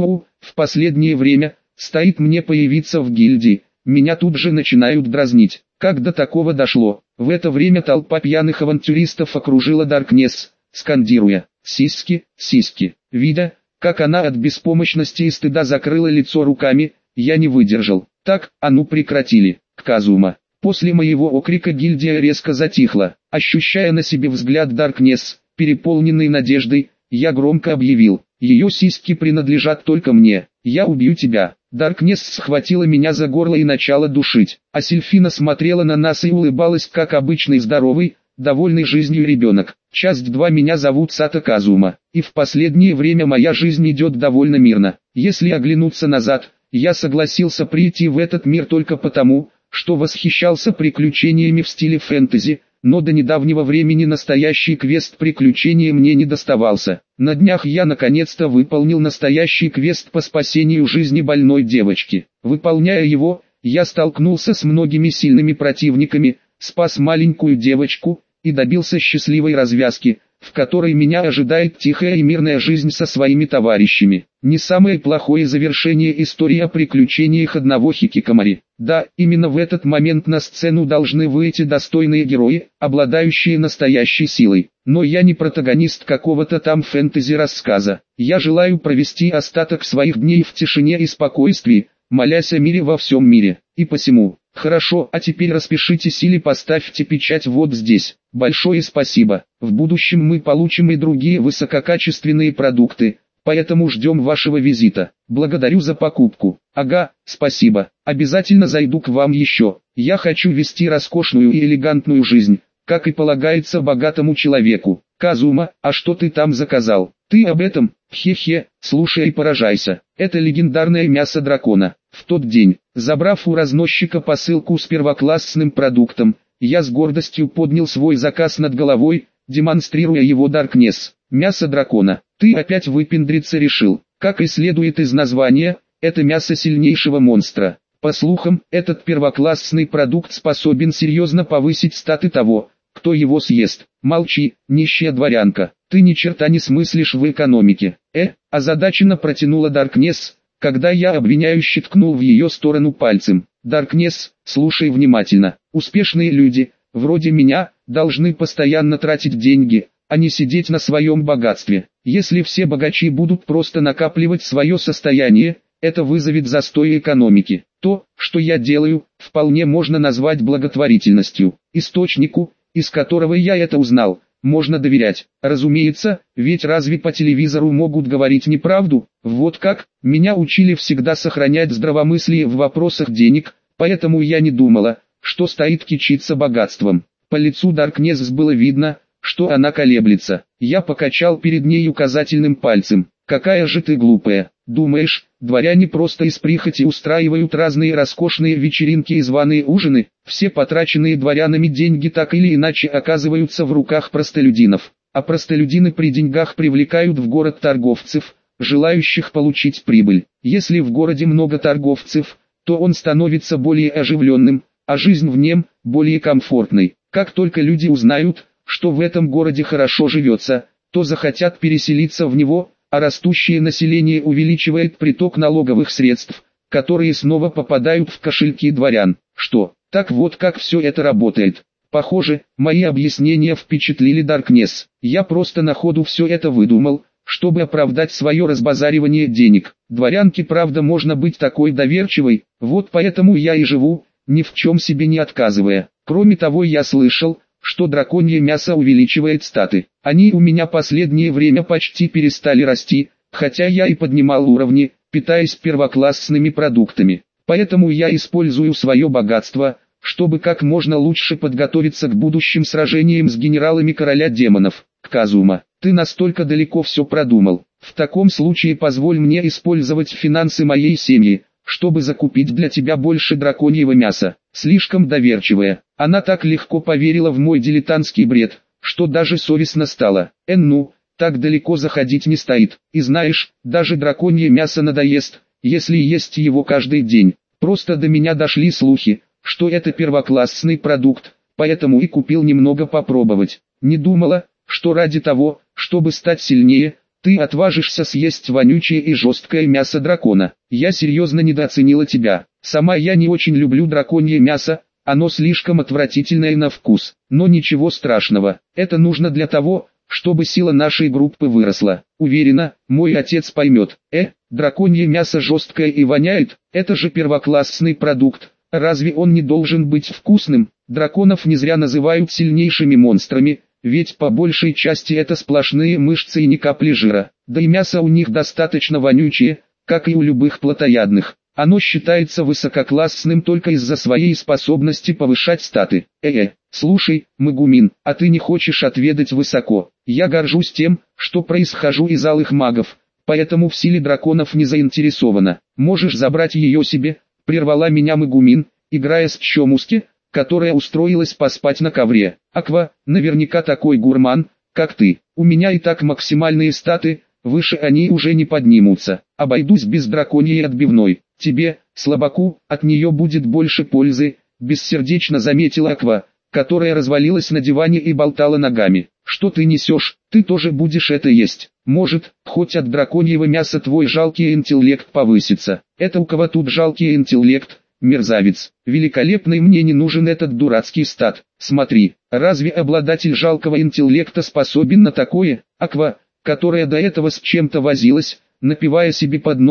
Speaker 1: В последнее время, стоит мне появиться в гильдии, меня тут же начинают дразнить. Как до такого дошло?» В это время толпа пьяных авантюристов окружила Даркнесс, скандируя «Сиськи, сиськи». Видя, как она от беспомощности и стыда закрыла лицо руками, я не выдержал. «Так, а ну прекратили, Казума». После моего окрика гильдия резко затихла. Ощущая на себе взгляд Даркнесс, переполненный надеждой, я громко объявил: «Ее сиськи принадлежат только мне, я убью тебя». Даркнесс схватила меня за горло и начала душить, а Сильфина смотрела на нас и улыбалась как обычный здоровый, довольный жизнью ребенок. Часть 2. Меня зовут Сато Казума, и в последнее время моя жизнь идет довольно мирно. Если оглянуться назад, я согласился прийти в этот мир только потому, что восхищался приключениями в стиле фэнтези, но до недавнего времени настоящий квест приключения мне не доставался. На днях я наконец-то выполнил настоящий квест по спасению жизни больной девочки. Выполняя его, я столкнулся с многими сильными противниками, спас маленькую девочку и добился счастливой развязки, в которой меня ожидает тихая и мирная жизнь со своими товарищами. Не самое плохое завершение истории о приключениях одного хикикамори. Да, именно в этот момент на сцену должны выйти достойные герои, обладающие настоящей силой. Но я не протагонист какого-то там фэнтези рассказа. Я желаю провести остаток своих дней в тишине и спокойствии, молясь о мире во всем мире. И посему, хорошо, а теперь распишитесь или поставьте печать вот здесь. Большое спасибо. В будущем мы получим и другие высококачественные продукты, поэтому ждем вашего визита. Благодарю за покупку. Ага, спасибо. Обязательно зайду к вам еще. Я хочу вести роскошную и элегантную жизнь, как и полагается богатому человеку. Казума, а что ты там заказал? Ты об этом? Хе-хе, слушай и поражайся. Это легендарное мясо дракона. В тот день, забрав у разносчика посылку с первоклассным продуктом, я с гордостью поднял свой заказ над головой, демонстрируя его Даркнесс. Мясо дракона. Ты опять выпендриться решил. Как и следует из названия, это мясо сильнейшего монстра. По слухам, этот первоклассный продукт способен серьезно повысить статы того, кто его съест. Молчи, нищая дворянка, ты ни черта не смыслишь в экономике. Озадаченно протянула Даркнесс, когда я обвиняюще ткнул в ее сторону пальцем. Даркнесс, слушай внимательно. Успешные люди, вроде меня, должны постоянно тратить деньги, а не сидеть на своем богатстве. Если все богачи будут просто накапливать свое состояние, это вызовет застой экономики. То, что я делаю, вполне можно назвать благотворительностью. Источнику, из которого я это узнал, можно доверять. Разумеется, ведь разве по телевизору могут говорить неправду? Вот как, меня учили всегда сохранять здравомыслие в вопросах денег, поэтому я не думала, что стоит кичиться богатством. По лицу Даркнесс было видно, что она колеблется. Я покачал перед ней указательным пальцем. Какая же ты глупая. Думаешь, дворяне просто из прихоти устраивают разные роскошные вечеринки и званые ужины? Все потраченные дворянами деньги так или иначе оказываются в руках простолюдинов. А простолюдины при деньгах привлекают в город торговцев, желающих получить прибыль. Если в городе много торговцев, то он становится более оживленным, а жизнь в нем – более комфортной. Как только люди узнают, что в этом городе хорошо живется, то захотят переселиться в него, а растущее население увеличивает приток налоговых средств, которые снова попадают в кошельки дворян. Что, так вот как все это работает? Похоже, мои объяснения впечатлили Даркнесс. Я просто на ходу все это выдумал, чтобы оправдать свое разбазаривание денег. Дворянке правда можно быть такой доверчивой, вот поэтому я и живу, ни в чем себе не отказывая. Кроме того, я слышал, что драконье мясо увеличивает статы. Они у меня последнее время почти перестали расти, хотя я и поднимал уровни, питаясь первоклассными продуктами. Поэтому я использую свое богатство, чтобы как можно лучше подготовиться к будущим сражениям с генералами короля демонов. Казума, ты настолько далеко все продумал. В таком случае позволь мне использовать финансы моей семьи, чтобы закупить для тебя больше драконьего мяса. Слишком доверчивая. Она так легко поверила в мой дилетантский бред, что даже совестно стало. Ну, так далеко заходить не стоит. И знаешь, даже драконье мясо надоест, если есть его каждый день. Просто до меня дошли слухи, что это первоклассный продукт, поэтому и купил немного попробовать. Не думала, что ради того, чтобы стать сильнее, ты отважишься съесть вонючее и жесткое мясо дракона. Я серьезно недооценила тебя. Сама я не очень люблю драконье мясо, оно слишком отвратительное на вкус. Но ничего страшного, это нужно для того, чтобы сила нашей группы выросла. Уверена, мой отец поймет. Драконье мясо жесткое и воняет, это же первоклассный продукт. Разве он не должен быть вкусным? Драконов не зря называют сильнейшими монстрами, ведь по большей части это сплошные мышцы и ни капли жира. Да и мясо у них достаточно вонючее, как и у любых плотоядных. Оно считается высококлассным только из-за своей способности повышать статы. Слушай, Магумин, а ты не хочешь отведать высоко? Я горжусь тем, что происхожу из алых магов, поэтому в силе драконов не заинтересована. Можешь забрать ее себе, прервала меня Магумин, играя с Чомуски, которая устроилась поспать на ковре. Аква, наверняка такой гурман, как ты. У меня и так максимальные статы, выше они уже не поднимутся. Обойдусь без драконьей отбивной. Тебе, слабаку, от нее будет больше пользы, бессердечно заметила Аква, которая развалилась на диване и болтала ногами. Что ты несешь, ты тоже будешь это есть. Может, хоть от драконьего мяса твой жалкий интеллект повысится. Это у кого тут жалкий интеллект? Мерзавец, великолепный, мне не нужен этот дурацкий стат. Смотри, разве обладатель жалкого интеллекта способен на такое? Аква, которая до этого с чем-то возилась, напивая себе под нос,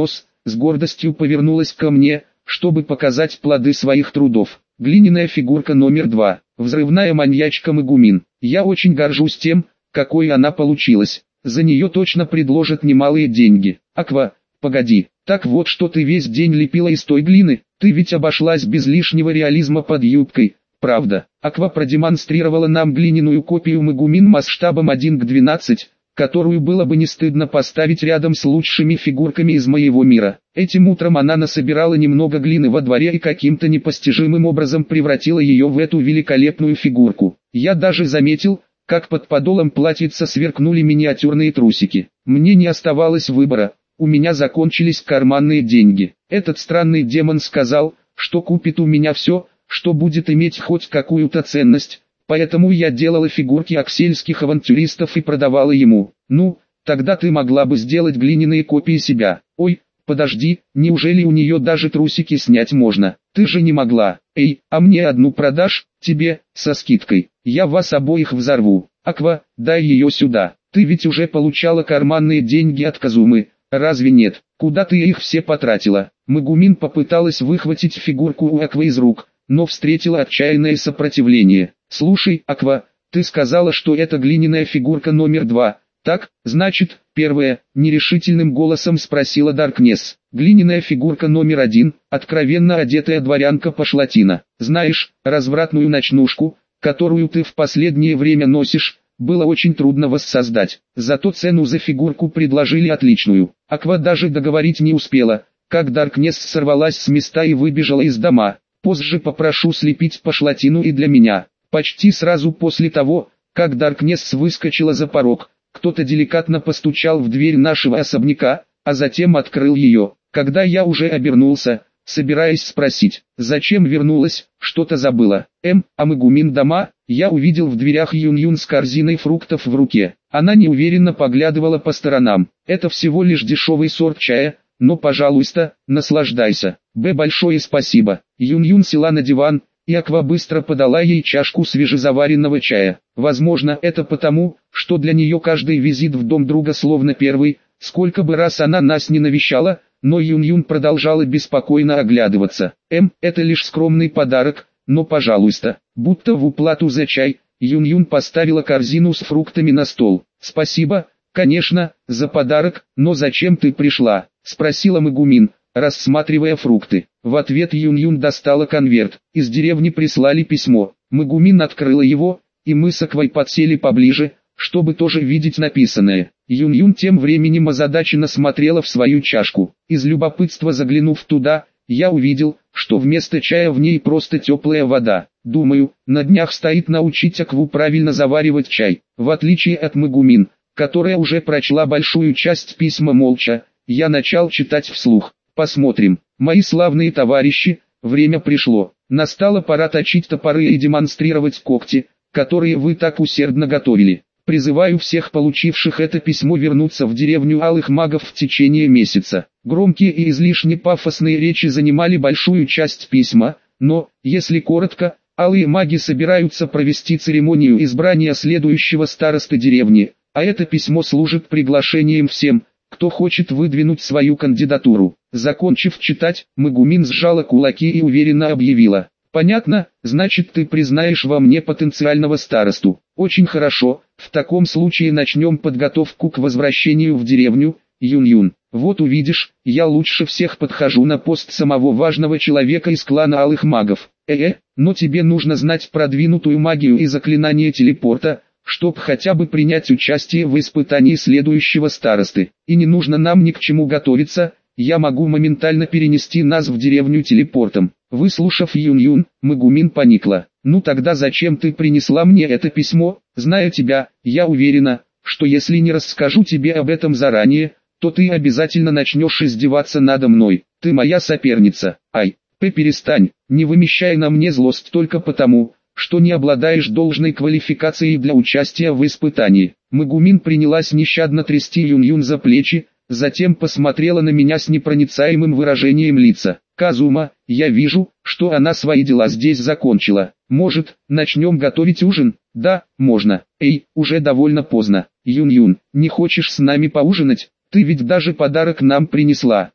Speaker 1: с гордостью повернулась ко мне, чтобы показать плоды своих трудов. Глиняная фигурка номер 2. Взрывная маньячка Мегумин. Я очень горжусь тем, какой она получилась. За нее точно предложат немалые деньги. Аква, погоди, так вот что ты весь день лепила из той глины? Ты ведь обошлась без лишнего реализма под юбкой, правда? Аква продемонстрировала нам глиняную копию Мегумин масштабом 1:12, которую было бы не стыдно поставить рядом с лучшими фигурками из моего мира. Этим утром она насобирала немного глины во дворе и каким-то непостижимым образом превратила ее в эту великолепную фигурку. Я даже заметил, как под подолом платьица сверкнули миниатюрные трусики. Мне не оставалось выбора, у меня закончились карманные деньги. Этот странный демон сказал, что купит у меня все, что будет иметь хоть какую-то ценность, поэтому я делала фигурки аксельских авантюристов и продавала ему. Ну, тогда ты могла бы сделать глиняные копии себя. Ой, подожди, неужели у нее даже трусики снять можно? Ты же не могла. Эй, а мне одну продашь, тебе, со скидкой. Я вас обоих взорву. Аква, дай ее сюда. Ты ведь уже получала карманные деньги от Казумы, разве нет? Куда ты их все потратила? Мегумин попыталась выхватить фигурку у Аквы из рук, но встретила отчаянное сопротивление. Слушай, Аква, ты сказала, что это глиняная фигурка номер 2. Так, значит, первая, нерешительным голосом спросила Даркнесс. Глиняная фигурка номер 1, откровенно одетая дворянка-пошлатина. Знаешь, развратную ночнушку, которую ты в последнее время носишь, было очень трудно воссоздать. Зато цену за фигурку предложили отличную. Аква даже договорить не успела, как Даркнесс сорвалась с места и выбежала из дома. Позже попрошу слепить пошлатину и для меня. Почти сразу после того, как Даркнесс выскочила за порог, кто-то деликатно постучал в дверь нашего особняка, а затем открыл ее. Когда я уже обернулся, собираясь спросить, зачем вернулась, что-то забыла. А Мегумин дома? Я увидел в дверях Юн-Юн с корзиной фруктов в руке. Она неуверенно поглядывала по сторонам. Это всего лишь дешевый сорт чая, но пожалуйста, наслаждайся. Большое спасибо. Юн-Юн села на диван, и Аква быстро подала ей чашку свежезаваренного чая. Возможно, это потому, что для нее каждый визит в дом друга словно первый, сколько бы раз она нас не навещала, но Юн-Юн продолжала беспокойно оглядываться. Это лишь скромный подарок, но пожалуйста. Будто в уплату за чай, Юн-Юн поставила корзину с фруктами на стол. Спасибо, конечно, за подарок, но зачем ты пришла? Спросила Мегумин, рассматривая фрукты. В ответ Юн-Юн достала конверт. Из деревни прислали письмо. Мегумин открыла его, и мы с Аквой подсели поближе, чтобы тоже видеть написанное. Юн-Юн тем временем озадаченно смотрела в свою чашку. Из любопытства заглянув туда, я увидел, что вместо чая в ней просто теплая вода. Думаю, на днях стоит научить Акву правильно заваривать чай. В отличие от Мегумин, которая уже прочла большую часть письма молча, я начал читать вслух. Посмотрим. Мои славные товарищи, время пришло. Настала пора точить топоры и демонстрировать когти, которые вы так усердно готовили. Призываю всех получивших это письмо вернуться в деревню Алых Магов в течение месяца. Громкие и излишне пафосные речи занимали большую часть письма, но, если коротко, Алые Маги собираются провести церемонию избрания следующего старосты деревни, а это письмо служит приглашением всем, кто хочет выдвинуть свою кандидатуру. Закончив читать, Мегумин сжала кулаки и уверенно объявила: «Понятно, значит ты признаешь во мне потенциального старосту. Очень хорошо, в таком случае начнем подготовку к возвращению в деревню, Юн-Юн. Вот увидишь, я лучше всех подхожу на пост самого важного человека из клана Алых Магов. Но тебе нужно знать продвинутую магию и заклинание телепорта, чтоб хотя бы принять участие в испытании следующего старосты. И не нужно нам ни к чему готовиться, я могу моментально перенести нас в деревню телепортом». Выслушав Юн-Юн, Мегумин поникла. «Ну тогда зачем ты принесла мне это письмо? Зная тебя, я уверена, что если не расскажу тебе об этом заранее, то ты обязательно начнешь издеваться надо мной. Ты моя соперница. Перестань, не вымещай на мне злость только потому, что не обладаешь должной квалификацией для участия в испытании». Мегумин принялась нещадно трясти Юн-Юн за плечи, затем посмотрела на меня с непроницаемым выражением лица. «Казума, я вижу, что она свои дела здесь закончила. Может, начнем готовить ужин?» «Да, можно. Уже довольно поздно. Юн-Юн, не хочешь с нами поужинать? Ты ведь даже подарок нам принесла».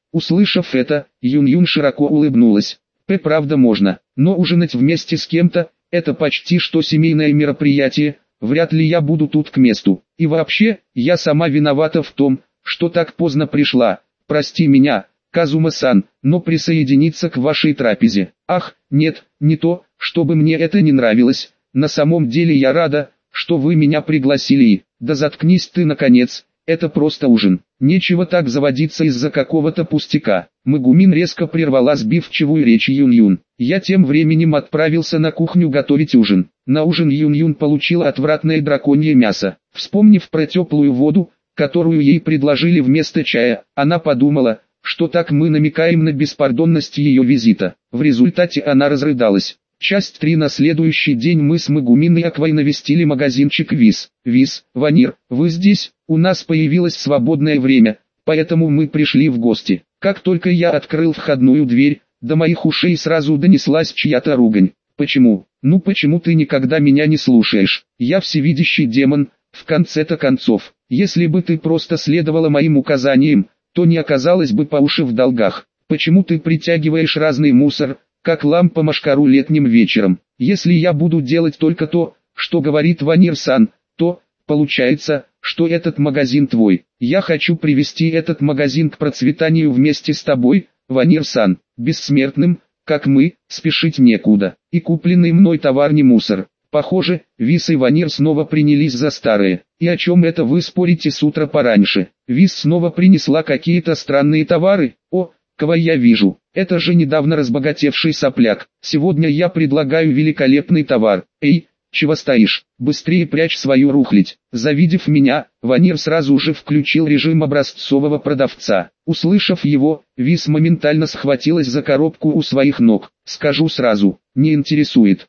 Speaker 1: Услышав это, Юн-Юн широко улыбнулась. Правда можно, но ужинать вместе с кем-то, это почти что семейное мероприятие, вряд ли я буду тут к месту. И вообще, я сама виновата в том, что так поздно пришла. Прости меня, Казума-сан, но присоединиться к вашей трапезе. Ах, нет, не то, чтобы мне это не нравилось. На самом деле я рада, что вы меня пригласили и... Да заткнись ты наконец, это просто ужин. Нечего так заводиться из-за какого-то пустяка. Мегумин резко прервала сбивчивую речь Юн-Юн. Я тем временем отправился на кухню готовить ужин. На ужин Юн-Юн получила отвратное драконье мясо. Вспомнив про теплую воду, которую ей предложили вместо чая, она подумала, что так мы намекаем на беспардонность ее визита. В результате она разрыдалась. Часть 3. На следующий день мы с Мегумин и Аквой навестили магазинчик Виз. Виз, Ванир, вы здесь? У нас появилось свободное время, поэтому мы пришли в гости. Как только я открыл входную дверь, до моих ушей сразу донеслась чья-то ругань. Почему? Ну почему ты никогда меня не слушаешь? Я всевидящий демон, в конце-то концов. Если бы ты просто следовала моим указаниям, то не оказалась бы по уши в долгах. Почему ты притягиваешь разный мусор, как лампа машкару летним вечером? Если я буду делать только то, что говорит Ванир-сан, то, получается, что этот магазин твой. Я хочу привести этот магазин к процветанию вместе с тобой, Ванир-сан, бессмертным, как мы, спешить некуда. И купленный мной товар не мусор. Похоже, Виз и Ванир снова принялись за старое. И о чем это вы спорите с утра пораньше? Виз снова принесла какие-то странные товары? О, кого я вижу. Это же недавно разбогатевший сопляк. Сегодня я предлагаю великолепный товар. Эй, чего стоишь? Быстрее прячь свою рухлядь. Завидев меня, Ванир сразу же включил режим образцового продавца. Услышав его, Виз моментально схватилась за коробку у своих ног. Скажу сразу, не интересует.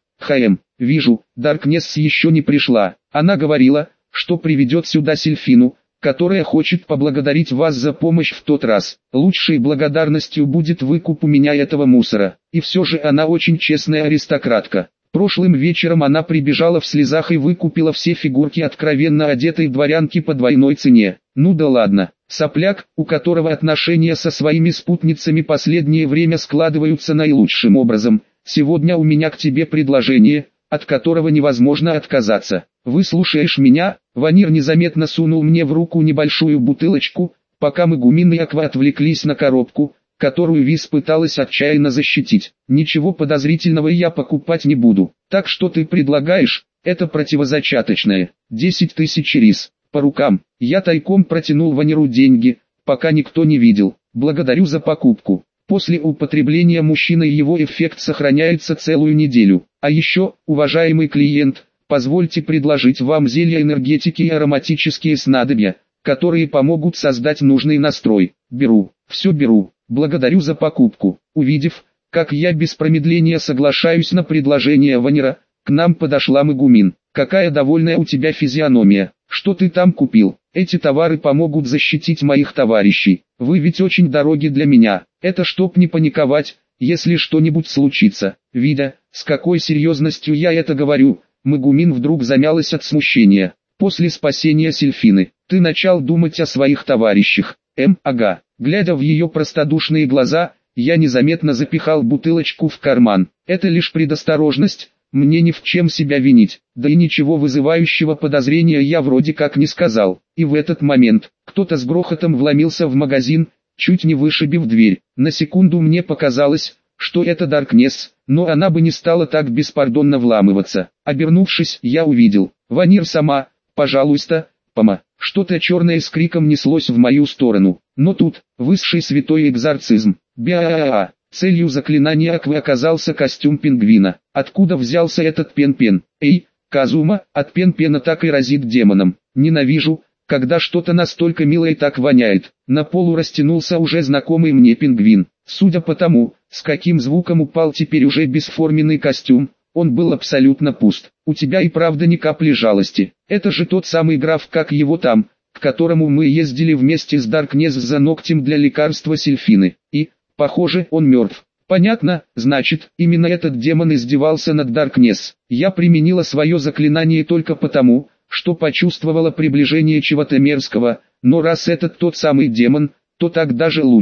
Speaker 1: Вижу, Даркнесс еще не пришла. Она говорила, что приведет сюда Сильфину, которая хочет поблагодарить вас за помощь в тот раз. Лучшей благодарностью будет выкуп у меня этого мусора. И все же она очень честная аристократка. Прошлым вечером она прибежала в слезах и выкупила все фигурки откровенно одетой дворянки по двойной цене. Ну да ладно, сопляк, у которого отношения со своими спутницами последнее время складываются наилучшим образом. Сегодня у меня к тебе предложение, от которого невозможно отказаться. Выслушаешь меня? Ванир незаметно сунул мне в руку небольшую бутылочку, пока Мегумин и Аква отвлеклись на коробку, которую Виз пыталась отчаянно защитить. Ничего подозрительного я покупать не буду. Так что ты предлагаешь? Это противозачаточное. 10 тысяч рис. По рукам. Я тайком протянул Ваниру деньги, пока никто не видел. Благодарю за покупку. После употребления мужчиной его эффект сохраняется целую неделю. А еще, уважаемый клиент, позвольте предложить вам зелья энергетики и ароматические снадобья, которые помогут создать нужный настрой. Беру, все беру. Благодарю за покупку. Увидев, как я без промедления соглашаюсь на предложение Ванира, к нам подошла Мегумин. Какая довольная у тебя физиономия. Что ты там купил? Эти товары помогут защитить моих товарищей. Вы ведь очень дороги для меня. Это чтоб не паниковать, если что-нибудь случится. Видя, с какой серьезностью я это говорю, Мегумин вдруг замялась от смущения. После спасения Сильфины, ты начал думать о своих товарищах. Ага. Глядя в ее простодушные глаза, я незаметно запихал бутылочку в карман. Это лишь предосторожность, мне ни в чем себя винить. Да и ничего вызывающего подозрения я вроде как не сказал. И в этот момент, кто-то с грохотом вломился в магазин, чуть не вышибив дверь. На секунду мне показалось, что это Даркнесс, но она бы не стала так беспардонно вламываться. Обернувшись, я увидел. Ванир сама, пожалуйста, пома. Что-то черное с криком неслось в мою сторону. Но тут, высший святой экзорцизм. Бя-а-а-а. Целью заклинания Аквы оказался костюм пингвина. Откуда взялся этот пен-пен? Эй, Казума, от пен-пена так и разит демоном. Ненавижу, когда что-то настолько милое так воняет. На полу растянулся уже знакомый мне пингвин. Судя по тому, с каким звуком упал теперь уже бесформенный костюм, он был абсолютно пуст. У тебя и правда ни капли жалости. Это же тот самый граф, как его там, к которому мы ездили вместе с Даркнесс за ногтем для лекарства Сильфины. И, похоже, он мертв. Понятно, значит, именно этот демон издевался над Даркнесс. Я применила свое заклинание только потому, что почувствовала приближение чего-то мерзкого, но раз этот тот самый демон, то так даже лучше.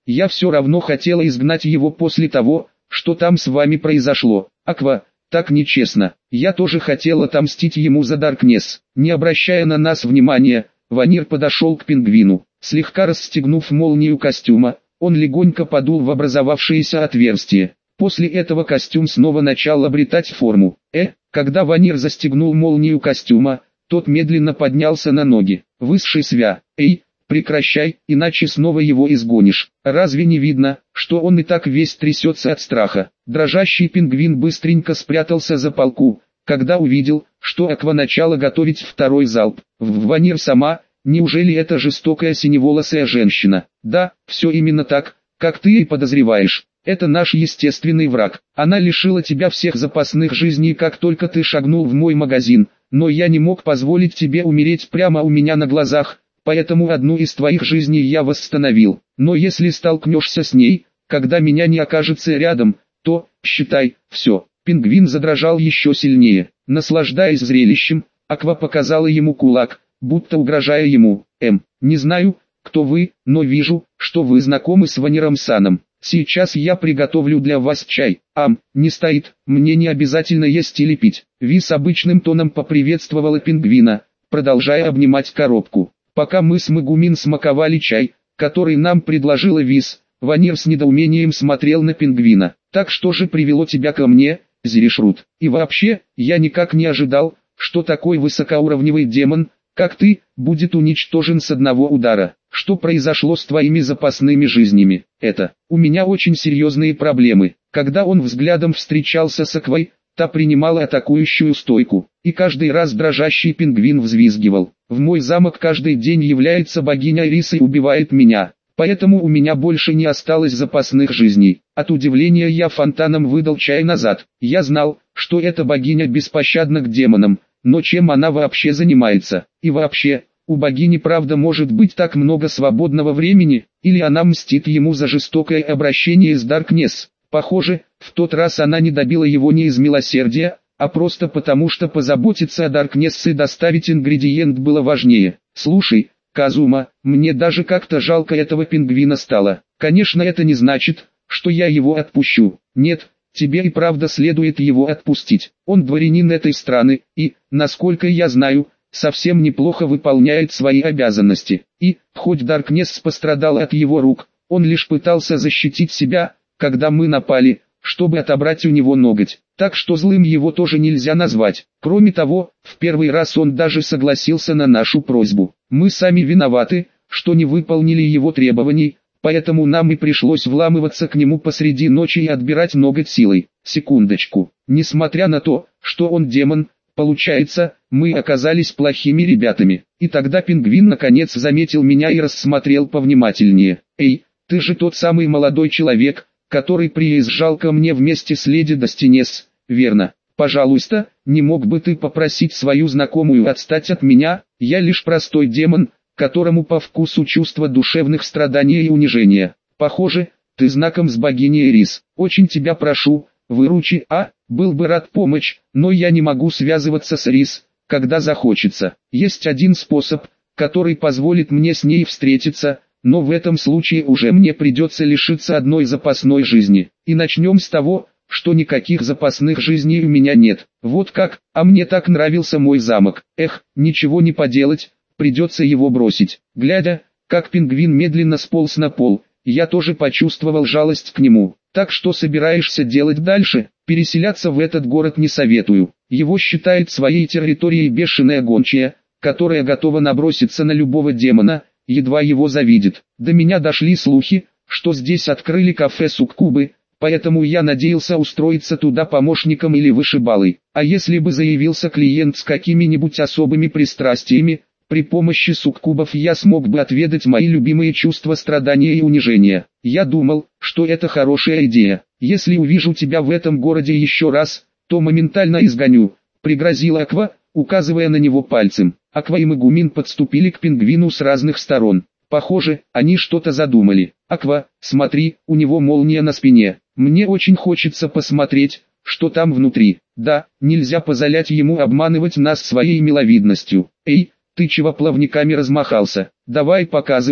Speaker 1: Я все равно хотела изгнать его после того, что там с вами произошло. Аква, так нечестно. Я тоже хотел отомстить ему за Даркнесс. Не обращая на нас внимания, Ванир подошел к пингвину. Слегка расстегнув молнию костюма, он легонько подул в образовавшееся отверстие. После этого костюм снова начал обретать форму. Когда Ванир застегнул молнию костюма, тот медленно поднялся на ноги. Высший свя. Прекращай, иначе снова его изгонишь. Разве не видно, что он и так весь трясется от страха? Дрожащий пингвин быстренько спрятался за полку, когда увидел, что Аква начала готовить второй залп. Ванир сама, неужели это жестокая синеволосая женщина? Да, все именно так, как ты и подозреваешь. Это наш естественный враг. Она лишила тебя всех запасных жизней, как только ты шагнул в мой магазин, но я не мог позволить тебе умереть прямо у меня на глазах, поэтому одну из твоих жизней я восстановил. Но если столкнешься с ней, когда меня не окажется рядом, то, считай, все. Пингвин задрожал еще сильнее. Наслаждаясь зрелищем, Аква показала ему кулак, будто угрожая ему. Не знаю, кто вы, но вижу, что вы знакомы с Ваниром Саном. Сейчас я приготовлю для вас чай. Не стоит, мне не обязательно есть или пить. Ви с обычным тоном поприветствовала пингвина, продолжая обнимать коробку. Пока мы с Мегумин смаковали чай, который нам предложила Вис, Ванир с недоумением смотрел на пингвина. Так что же привело тебя ко мне, Зерешрут? И вообще, я никак не ожидал, что такой высокоуровневый демон, как ты, будет уничтожен с одного удара. Что произошло с твоими запасными жизнями? У меня очень серьезные проблемы. Когда он взглядом встречался с Аквой, та принимала атакующую стойку, и каждый раз дрожащий пингвин взвизгивал. В мой замок каждый день является богиня Ирис и убивает меня, поэтому у меня больше не осталось запасных жизней. От удивления я фонтаном выдал чай назад. Я знал, что эта богиня беспощадна к демонам, но чем она вообще занимается? И вообще, у богини правда может быть так много свободного времени, или она мстит ему за жестокое обращение с Даркнесс? Похоже, в тот раз она не добила его не из милосердия, а просто потому, что позаботиться о Даркнесс и доставить ингредиент было важнее. Слушай, Казума, мне даже как-то жалко этого пингвина стало. Конечно, это не значит, что я его отпущу. Нет, тебе и правда следует его отпустить. Он дворянин этой страны и, насколько я знаю, совсем неплохо выполняет свои обязанности. И, хоть Даркнесс пострадал от его рук, он лишь пытался защитить себя, когда мы напали, чтобы отобрать у него ноготь. Так что злым его тоже нельзя назвать. Кроме того, в первый раз он даже согласился на нашу просьбу. Мы сами виноваты, что не выполнили его требований, поэтому нам и пришлось вламываться к нему посреди ночи и отбирать ноготь силой. Секундочку. Несмотря на то, что он демон, получается, мы оказались плохими ребятами. И тогда пингвин наконец заметил меня и рассмотрел повнимательнее. Ты же тот самый молодой человек, который приезжал ко мне вместе с леди Достинес, верно? Пожалуйста, не мог бы ты попросить свою знакомую отстать от меня? Я лишь простой демон, которому по вкусу чувство душевных страданий и унижения. Похоже, ты знаком с богиней Ирис. Очень тебя прошу, выручи. Был бы рад помочь, но я не могу связываться с Ирис, когда захочется. Есть один способ, который позволит мне с ней встретиться, но в этом случае уже мне придется лишиться одной запасной жизни. И начнем с того, что никаких запасных жизней у меня нет. Вот как, мне так нравился мой замок. Ничего не поделать, придется его бросить. Глядя, как пингвин медленно сполз на пол, я тоже почувствовал жалость к нему. Так что собираешься делать дальше? Переселяться в этот город не советую. Его считает своей территорией бешеная гончая, которая готова наброситься на любого демона, едва его завидит. До меня дошли слухи, что здесь открыли кафе суккубы, поэтому я надеялся устроиться туда помощником или вышибалой. А если бы заявился клиент с какими-нибудь особыми пристрастиями, при помощи суккубов я смог бы отведать мои любимые чувства страдания и унижения. Я думал, что это хорошая идея. Если увижу тебя в этом городе еще раз, то моментально изгоню, пригрозила Аква, указывая на него пальцем. Аква и Мегумин подступили к пингвину с разных сторон. Похоже, они что-то задумали. Аква, смотри, у него молния на спине. Мне очень хочется посмотреть, что там внутри. Да, нельзя позволять ему обманывать нас своей миловидностью. Ты чего плавниками размахался? Давай показывай,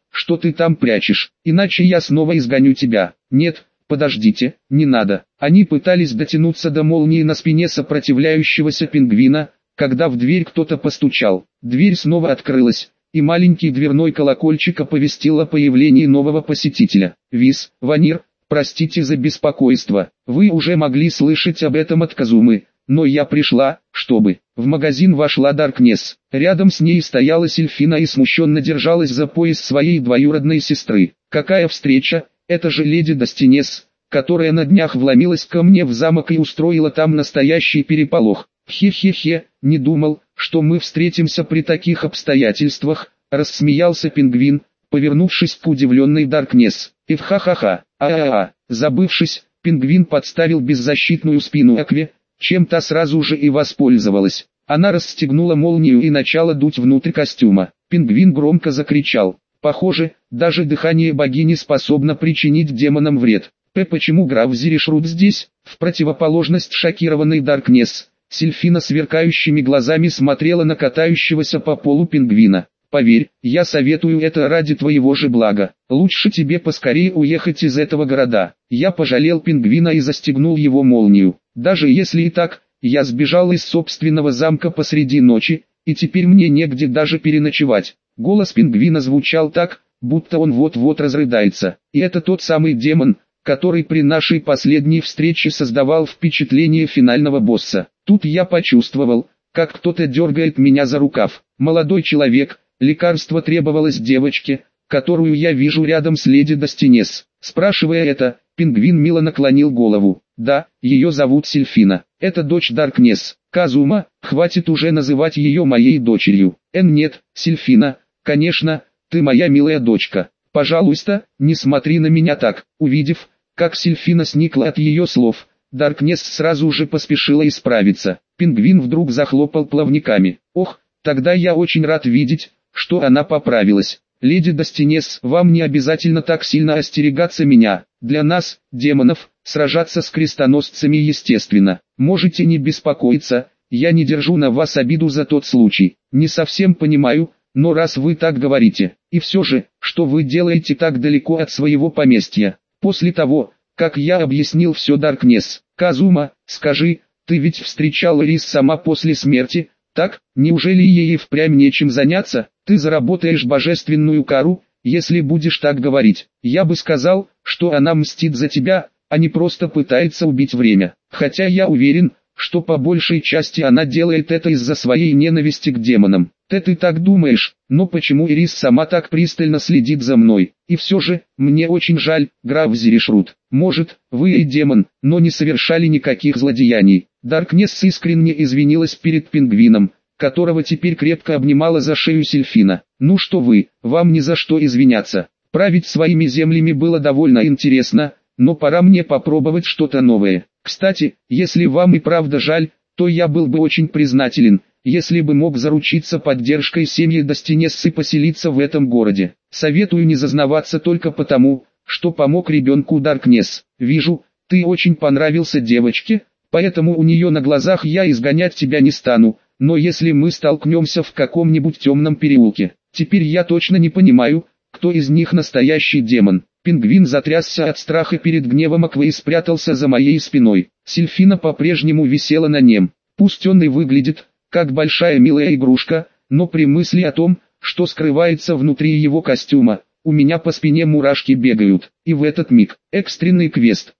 Speaker 1: что ты там прячешь, иначе я снова изгоню тебя. Нет, подождите, не надо. Они пытались дотянуться до молнии на спине сопротивляющегося пингвина, когда в дверь кто-то постучал. Дверь снова открылась, и маленький дверной колокольчик оповестил о появлении нового посетителя. Виз, Ванир, простите за беспокойство, вы уже могли слышать об этом от Казумы, но я пришла, чтобы... В магазин вошла Даркнесс. Рядом с ней стояла Сильфина и смущенно держалась за пояс своей двоюродной сестры. Какая встреча, это же леди Достинес, которая на днях вломилась ко мне в замок и устроила там настоящий переполох. Хе-хе-хе, не думал, что мы встретимся при таких обстоятельствах, рассмеялся пингвин, повернувшись к удивленной Даркнесс. Ха-ха-ха, забывшись, пингвин подставил беззащитную спину Экве, чем та сразу же и воспользовалась. Она расстегнула молнию и начала дуть внутрь костюма. Пингвин громко закричал. Похоже, даже дыхание богини способно причинить демонам вред. Почему граф Зиришрут здесь? В противоположность шокированной Даркнесс, Сильфина сверкающими глазами смотрела на катающегося по полу пингвина. Поверь, я советую это ради твоего же блага. Лучше тебе поскорее уехать из этого города. Я пожалел пингвина и застегнул его молнию. Даже если и так, я сбежал из собственного замка посреди ночи, и теперь мне негде даже переночевать. Голос пингвина звучал так, будто он вот-вот разрыдается. И это тот самый демон, который при нашей последней встрече создавал впечатление финального босса. Тут я почувствовал, как кто-то дергает меня за рукав. Молодой человек, лекарство требовалось девочке, которую я вижу рядом с леди Достинес. Спрашивая это, пингвин мило наклонил голову. Да, ее зовут Сильфина. Это дочь Даркнесс. Казума, хватит уже называть ее моей дочерью. Нет, Сильфина, конечно, ты моя милая дочка. Пожалуйста, не смотри на меня так. Увидев, как Сильфина сникла от ее слов, Даркнесс сразу же поспешила исправиться. Пингвин вдруг захлопал плавниками. Ох, тогда я очень рад видеть, что она поправилась. Леди Достинес, вам не обязательно так сильно остерегаться меня. Для нас, демонов, сражаться с крестоносцами естественно. Можете не беспокоиться, я не держу на вас обиду за тот случай. Не совсем понимаю, но раз вы так говорите, и все же, что вы делаете так далеко от своего поместья? После того, как я объяснил все Даркнесс. Казума, скажи, ты ведь встречал Рис сама после смерти, так? Неужели ей впрямь нечем заняться? Ты заработаешь божественную кару, если будешь так говорить. Я бы сказал, что она мстит за тебя, а не просто пытается убить время. Хотя я уверен, что по большей части она делает это из-за своей ненависти к демонам. Ты так думаешь, но почему Ирис сама так пристально следит за мной? И все же, мне очень жаль, граф Зиришрут. Может, вы и демон, но не совершали никаких злодеяний. Даркнесс искренне извинилась перед пингвином, которого теперь крепко обнимала за шею Сильфина. Ну что вы, вам ни за что извиняться. Править своими землями было довольно интересно, но пора мне попробовать что-то новое. Кстати, если вам и правда жаль, то я был бы очень признателен, если бы мог заручиться поддержкой семьи Достинессы поселиться в этом городе. Советую не зазнаваться только потому, что помог ребенку Даркнесс. Вижу, ты очень понравился девочке, поэтому у нее на глазах я изгонять тебя не стану, но если мы столкнемся в каком-нибудь темном переулке, теперь я точно не понимаю, кто из них настоящий демон. Пингвин затрясся от страха перед гневом Аквы и спрятался за моей спиной. Сильфина по-прежнему висела на нем. Пусть он и выглядит, как большая милая игрушка, но при мысли о том, что скрывается внутри его костюма, у меня по спине мурашки бегают. И в этот миг, экстренный квест,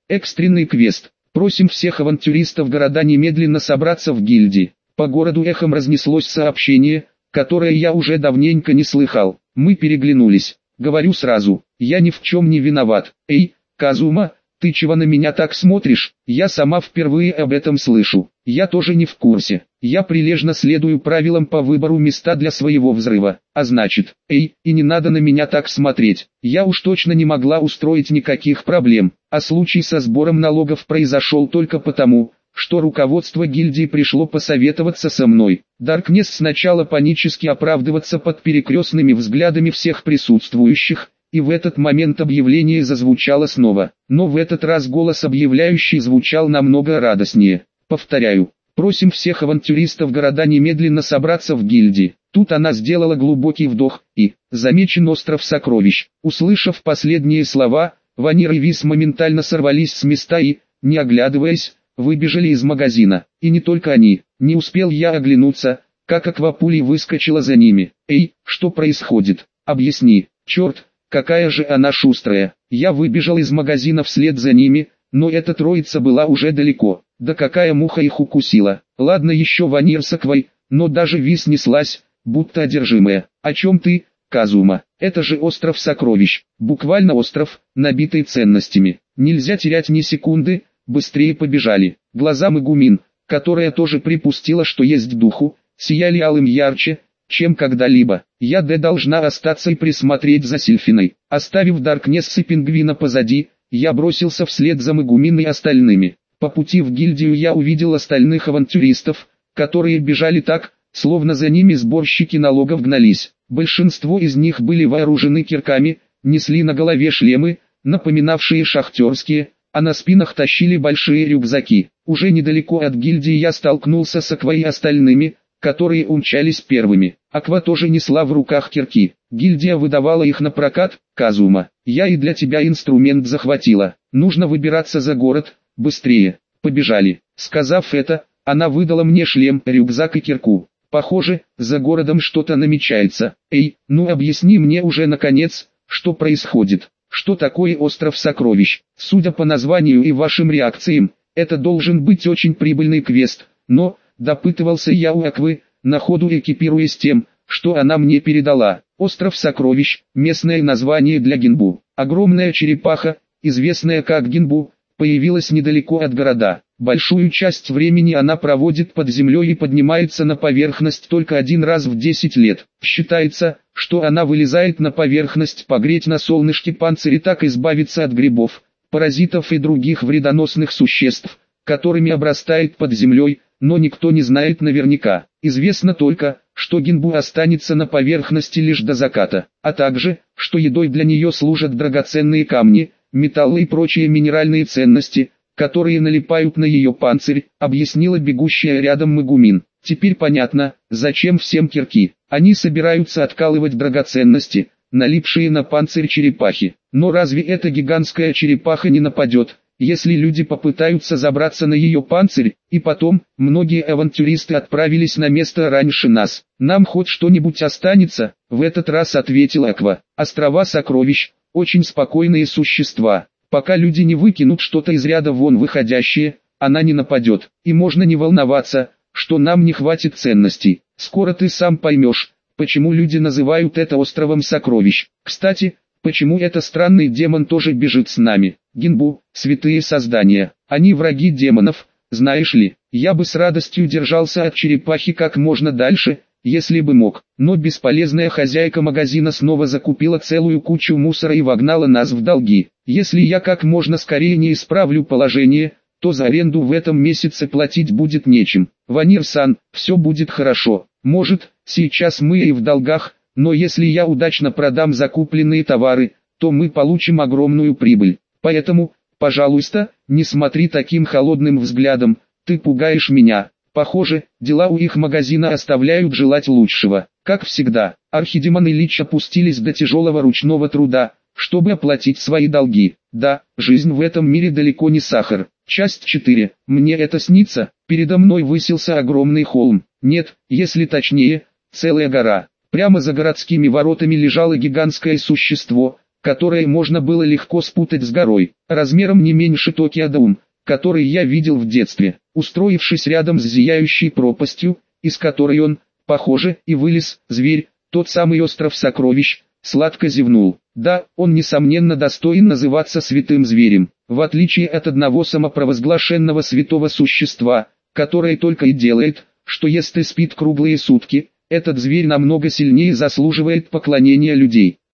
Speaker 1: просим всех авантюристов города немедленно собраться в гильдии. По городу эхом разнеслось сообщение, которое я уже давненько не слыхал. Мы переглянулись. Говорю сразу, я ни в чем не виноват. Эй, Казума, ты чего на меня так смотришь? Я сама впервые об этом слышу. Я тоже не в курсе. Я прилежно следую правилам по выбору места для своего взрыва. А значит, эй, и не надо на меня так смотреть. Я уж точно не могла устроить никаких проблем. А случай со сбором налогов произошел только потому, что руководство гильдии пришло посоветоваться со мной. Даркнесс сначала панически оправдываться под перекрестными взглядами всех присутствующих, и в этот момент объявление зазвучало снова. Но в этот раз голос объявляющий звучал намного радостнее. Повторяю, просим всех авантюристов города немедленно собраться в гильдии. Тут она сделала глубокий вдох, и «замечен остров сокровищ». Услышав последние слова, Ванир и Вис моментально сорвались с места и, не оглядываясь, выбежали из магазина. И не только они. Не успел я оглянуться, как аквапулей выскочила за ними. «Эй, что происходит? Объясни». «Черт, какая же она шустрая». Я выбежал из магазина вслед за ними, но эта троица была уже далеко. Да какая муха их укусила. Ладно еще Ванир с Аквой, но даже Вис неслась, будто одержимая. «О чем ты, Казума? Это же остров сокровищ. Буквально остров, набитый ценностями. Нельзя терять ни секунды, быстрее побежали». Глаза Мегумин, которая тоже припустила, что есть духу, сияли алым ярче, чем когда-либо. Я должна остаться и присмотреть за Сильфиной. Оставив Даркнесс и Пингвина позади, я бросился вслед за Мегумин и остальными. По пути в гильдию я увидел остальных авантюристов, которые бежали так, словно за ними сборщики налогов гнались. Большинство из них были вооружены кирками, несли на голове шлемы, напоминавшие шахтерские, а на спинах тащили большие рюкзаки. Уже недалеко от гильдии я столкнулся с Аквой и остальными, которые умчались первыми. Аква тоже несла в руках кирки. Гильдия выдавала их на прокат. «Казума, я и для тебя инструмент захватила. Нужно выбираться за город, быстрее. Побежали». Сказав это, она выдала мне шлем, рюкзак и кирку. Похоже, за городом что-то намечается. «Эй, ну объясни мне уже наконец, что происходит. Что такое остров сокровищ? Судя по названию и вашим реакциям, это должен быть очень прибыльный квест, но...» Допытывался я у Аквы, на ходу экипируясь тем, что она мне передала. Остров сокровищ, местное название для Гинбу. Огромная черепаха, известная как Гинбу, появилась недалеко от города. Большую часть времени она проводит под землей и поднимается на поверхность только один раз в 10 лет. Считается, что она вылезает на поверхность погреть на солнышке панцирь и так избавиться от грибов, паразитов и других вредоносных существ, которыми обрастает под землей, но никто не знает наверняка. Известно только, что Гинбу останется на поверхности лишь до заката, а также, что едой для нее служат драгоценные камни, металлы и прочие минеральные ценности, которые налипают на ее панцирь, объяснила бегущая рядом Мегумин. Теперь понятно, зачем всем кирки. Они собираются откалывать драгоценности, налипшие на панцирь черепахи. Но разве эта гигантская черепаха не нападет, если люди попытаются забраться на ее панцирь? И потом, многие авантюристы отправились на место раньше нас. Нам хоть что-нибудь останется? В этот раз ответил Аква. Острова сокровищ, очень спокойные существа. Пока люди не выкинут что-то из ряда вон выходящее, она не нападет. И можно не волноваться, что нам не хватит ценностей. Скоро ты сам поймешь, почему люди называют это островом сокровищ. Кстати, почему этот странный демон тоже бежит с нами? Гинбу, святые создания, они враги демонов, знаешь ли. Я бы с радостью держался от черепахи как можно дальше, если бы мог. Но бесполезная хозяйка магазина снова закупила целую кучу мусора и вогнала нас в долги. Если я как можно скорее не исправлю положение, то за аренду в этом месяце платить будет нечем. Ванир-сан, все будет хорошо. Может, сейчас мы и в долгах, но если я удачно продам закупленные товары, то мы получим огромную прибыль. Поэтому, пожалуйста, не смотри таким холодным взглядом, ты пугаешь меня. Похоже, дела у их магазина оставляют желать лучшего. Как всегда, Архидемон и Лич опустились до тяжелого ручного труда, чтобы оплатить свои долги. Да, жизнь в этом мире далеко не сахар. Часть 4. Мне это снится. Передо мной высился огромный холм. Нет, если точнее, целая гора. Прямо за городскими воротами лежало гигантское существо, которое можно было легко спутать с горой, размером не меньше Токио-Дом, который я видел в детстве. Устроившись рядом с зияющей пропастью, из которой он, похоже, и вылез, зверь, тот самый остров сокровищ, сладко зевнул. Да, он несомненно достоин называться святым зверем, в отличие от одного самопровозглашенного святого существа, которое только и делает, что ест и спит круглые сутки. Этот зверь намного сильнее заслуживает поклонения людей.